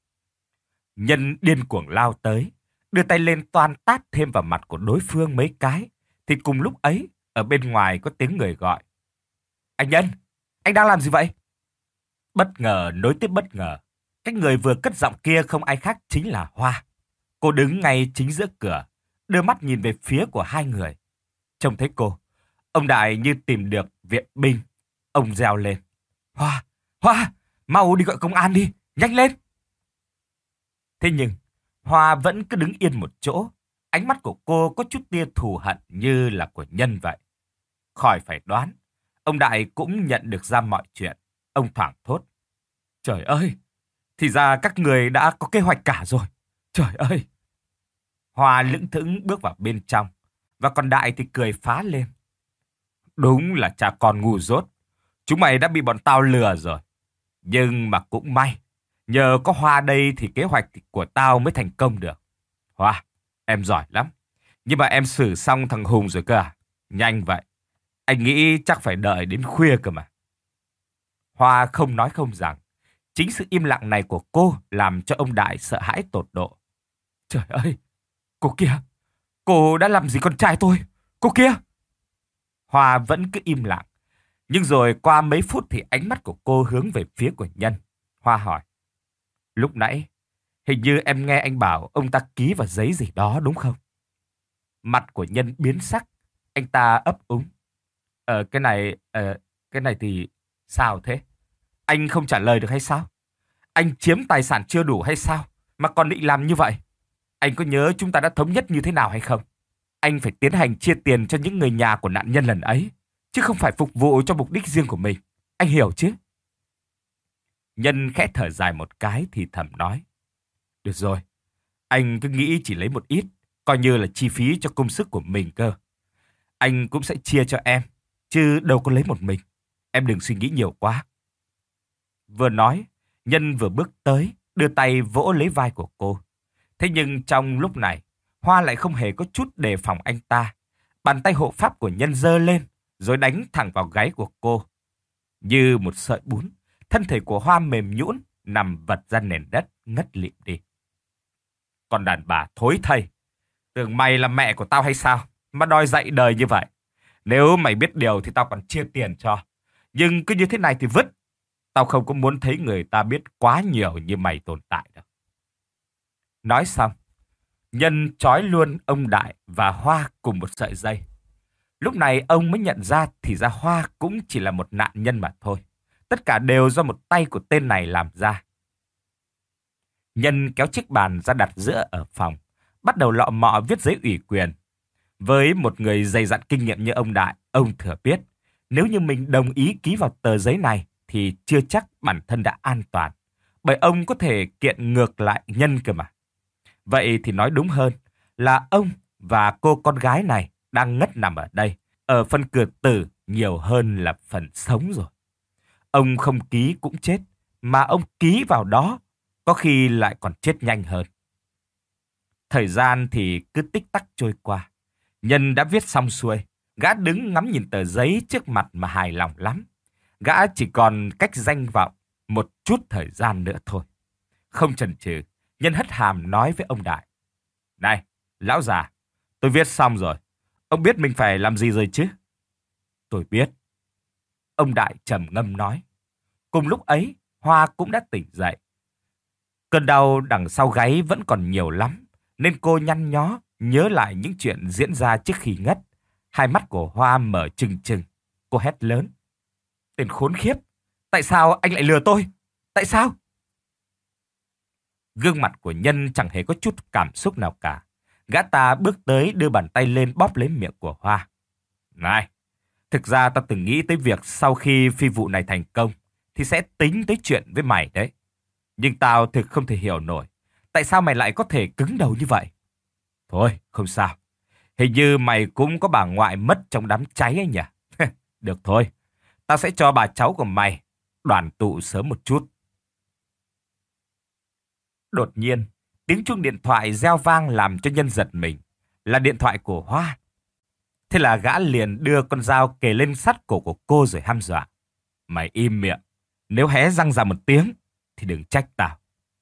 Nhân điên cuồng lao tới, đưa tay lên toan tát thêm vào mặt của đối phương mấy cái. Thì cùng lúc ấy, ở bên ngoài có tiếng người gọi. Anh Nhân, anh đang làm gì vậy? Bất ngờ nối tiếp bất ngờ. Cái người vừa cất giọng kia không ai khác chính là Hoa. Cô đứng ngay chính giữa cửa, đưa mắt nhìn về phía của hai người. Trông thấy cô, ông Đại như tìm được viện binh. Ông reo lên. Hoa, Hoa, mau đi gọi công an đi, nhanh lên. Thế nhưng, Hoa vẫn cứ đứng yên một chỗ. Ánh mắt của cô có chút tia thù hận như là của Nhân vậy. Khỏi phải đoán, ông Đại cũng nhận được ra mọi chuyện. Ông thoảng thốt. Trời ơi, thì ra các người đã có kế hoạch cả rồi. Trời ơi. Hoa lững thững bước vào bên trong. Và còn Đại thì cười phá lên. Đúng là cha con ngu dốt. Chúng mày đã bị bọn tao lừa rồi. Nhưng mà cũng may. Nhờ có Hoa đây thì kế hoạch của tao mới thành công được. Hoa, em giỏi lắm. Nhưng mà em xử xong thằng Hùng rồi cơ à? Nhanh vậy. Anh nghĩ chắc phải đợi đến khuya cơ mà. Hoa không nói không rằng. Chính sự im lặng này của cô làm cho ông Đại sợ hãi tột độ. Trời ơi, cô kia, cô đã làm gì con trai tôi? Cô kia! Hoa vẫn cứ im lặng. Nhưng rồi qua mấy phút thì ánh mắt của cô hướng về phía của Nhân. Hoa hỏi. Lúc nãy, hình như em nghe anh bảo ông ta ký vào giấy gì đó đúng không? Mặt của Nhân biến sắc. Anh ta ấp úng. Cái này thì sao thế? Anh không trả lời được hay sao? Anh chiếm tài sản chưa đủ hay sao? Mà còn định làm như vậy? Anh có nhớ chúng ta đã thống nhất như thế nào hay không? Anh phải tiến hành chia tiền cho những người nhà của nạn nhân lần ấy, chứ không phải phục vụ cho mục đích riêng của mình. Anh hiểu chứ? Nhân khẽ thở dài một cái thì thầm nói. Được rồi, anh cứ nghĩ chỉ lấy một ít, coi như là chi phí cho công sức của mình cơ. Anh cũng sẽ chia cho em, chứ đâu có lấy một mình. Em đừng suy nghĩ nhiều quá. Vừa nói, Nhân vừa bước tới, đưa tay vỗ lấy vai của cô. Thế nhưng trong lúc này, Hoa lại không hề có chút đề phòng anh ta. Bàn tay hộ pháp của Nhân giơ lên, rồi đánh thẳng vào gáy của cô. Như một sợi bún, thân thể của Hoa mềm nhũn, nằm vật ra nền đất, ngất lịm đi. Còn đàn bà thối thây, tưởng mày là mẹ của tao hay sao, mà đòi dạy đời như vậy. Nếu mày biết điều thì tao còn chia tiền cho. Nhưng cứ như thế này thì vứt. Tao không có muốn thấy người ta biết quá nhiều như mày tồn tại đâu. Nói xong, Nhân trói luôn ông Đại và Hoa cùng một sợi dây. Lúc này ông mới nhận ra thì ra Hoa cũng chỉ là một nạn nhân mà thôi. Tất cả đều do một tay của tên này làm ra. Nhân kéo chiếc bàn ra đặt giữa ở phòng, bắt đầu lọ mọ viết giấy ủy quyền. Với một người dày dặn kinh nghiệm như ông Đại, ông thừa biết, nếu như mình đồng ý ký vào tờ giấy này thì chưa chắc bản thân đã an toàn, bởi ông có thể kiện ngược lại Nhân cơ mà. Vậy thì nói đúng hơn là ông và cô con gái này đang ngất nằm ở đây, ở phần cửa tử nhiều hơn là phần sống rồi. Ông không ký cũng chết, mà ông ký vào đó có khi lại còn chết nhanh hơn. Thời gian thì cứ tích tắc trôi qua. Nhân đã viết xong xuôi, gã đứng ngắm nhìn tờ giấy trước mặt mà hài lòng lắm. Gã chỉ còn cách danh vọng một chút thời gian nữa thôi. Không chần chừ, Nhân hất hàm nói với ông Đại. Này, lão già, tôi viết xong rồi. Ông biết mình phải làm gì rồi chứ? Tôi biết. Ông Đại trầm ngâm nói. Cùng lúc ấy, Hoa cũng đã tỉnh dậy. Cơn đau đằng sau gáy vẫn còn nhiều lắm, nên cô nhăn nhó nhớ lại những chuyện diễn ra trước khi ngất. Hai mắt của Hoa mở trừng trừng. Cô hét lớn. Tên khốn khiếp! Tại sao anh lại lừa tôi? Tại sao? Gương mặt của Nhân chẳng hề có chút cảm xúc nào cả. Gã ta bước tới đưa bàn tay lên bóp lấy miệng của Hoa. Này, thực ra tao từng nghĩ tới việc sau khi phi vụ này thành công thì sẽ tính tới chuyện với mày đấy. Nhưng tao thực không thể hiểu nổi. Tại sao mày lại có thể cứng đầu như vậy? Thôi, không sao. Hình như mày cũng có bà ngoại mất trong đám cháy ấy nhỉ? Được thôi, tao sẽ cho bà cháu của mày đoàn tụ sớm một chút. Đột nhiên, tiếng chuông điện thoại reo vang làm cho Nhân giật mình. Là điện thoại của Hoa. Thế là gã liền đưa con dao kề lên sát cổ của cô rồi hăm dọa. Mày im miệng. Nếu hé răng ra một tiếng thì đừng trách tao.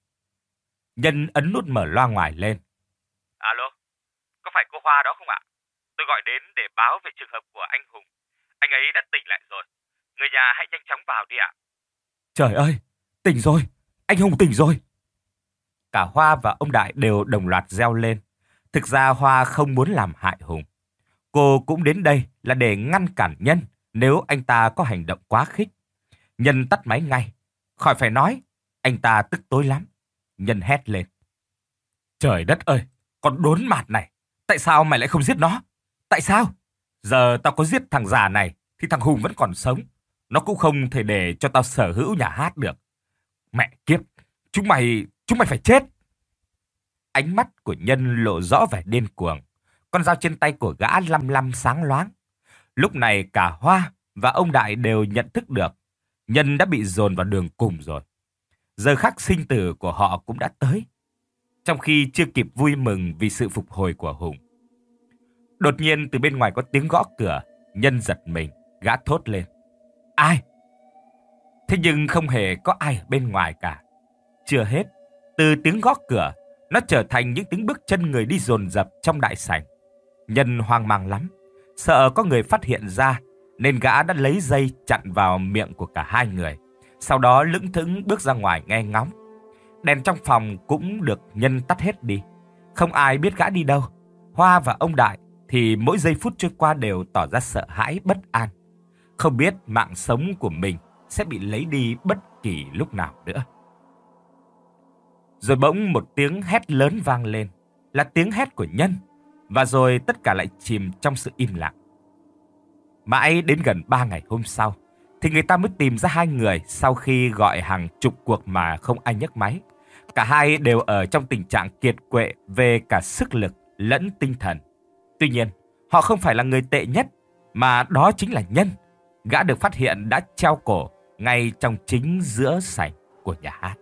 Nhân ấn nút mở loa ngoài lên. Alo, có phải cô Hoa đó không ạ? Tôi gọi đến để báo về trường hợp của anh Hùng. Anh ấy đã tỉnh lại rồi. Người nhà hãy nhanh chóng vào đi ạ. Trời ơi, tỉnh rồi. Anh Hùng tỉnh rồi. Cả Hoa và ông Đại đều đồng loạt reo lên. Thực ra Hoa không muốn làm hại Hùng. Cô cũng đến đây là để ngăn cản Nhân nếu anh ta có hành động quá khích. Nhân tắt máy ngay. Khỏi phải nói, anh ta tức tối lắm. Nhân hét lên. Trời đất ơi, con đốn mạt này. Tại sao mày lại không giết nó? Tại sao? Giờ tao có giết thằng già này thì thằng Hùng vẫn còn sống. Nó cũng không thể để cho tao sở hữu nhà hát được. Mẹ kiếp, chúng mày phải chết. Ánh mắt của Nhân lộ rõ vẻ điên cuồng. Con dao trên tay của gã lăm lăm sáng loáng. Lúc này cả Hoa và ông Đại đều nhận thức được Nhân đã bị dồn vào đường cùng rồi. Giờ khắc sinh tử của họ cũng đã tới. Trong khi chưa kịp vui mừng vì sự phục hồi của Hùng. Đột nhiên từ bên ngoài có tiếng gõ cửa. Nhân giật mình, gã thốt lên. Ai? Thế nhưng không hề có ai ở bên ngoài cả. Chưa hết, từ tiếng gõ cửa, nó trở thành những tiếng bước chân người đi dồn dập trong đại sảnh. Nhân hoang mang lắm, sợ có người phát hiện ra, nên gã đã lấy dây chặn vào miệng của cả hai người. Sau đó lững thững bước ra ngoài nghe ngóng. Đèn trong phòng cũng được Nhân tắt hết đi. Không ai biết gã đi đâu. Hoa và ông Đại thì mỗi giây phút trôi qua đều tỏ ra sợ hãi bất an. Không biết mạng sống của mình sẽ bị lấy đi bất kỳ lúc nào nữa. Rồi bỗng một tiếng hét lớn vang lên. Là tiếng hét của Nhân. Và rồi tất cả lại chìm trong sự im lặng. Mãi đến gần 3 ngày hôm sau thì người ta mới tìm ra hai người sau khi gọi hàng chục cuộc mà không ai nhấc máy. Cả hai đều ở trong tình trạng kiệt quệ về cả sức lực lẫn tinh thần. Tuy nhiên, họ không phải là người tệ nhất, mà đó chính là Nhân. Gã được phát hiện đã treo cổ ngay trong chính giữa sảnh của nhà hát.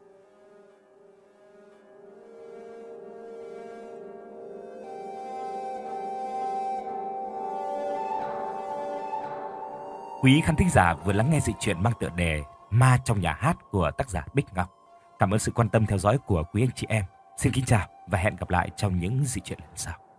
Quý khán thính giả vừa lắng nghe dị truyện mang tựa đề Ma trong nhà hát của tác giả Bích Ngọc. Cảm ơn sự quan tâm theo dõi của quý anh chị em. Xin kính chào và hẹn gặp lại trong những dị truyện lần sau.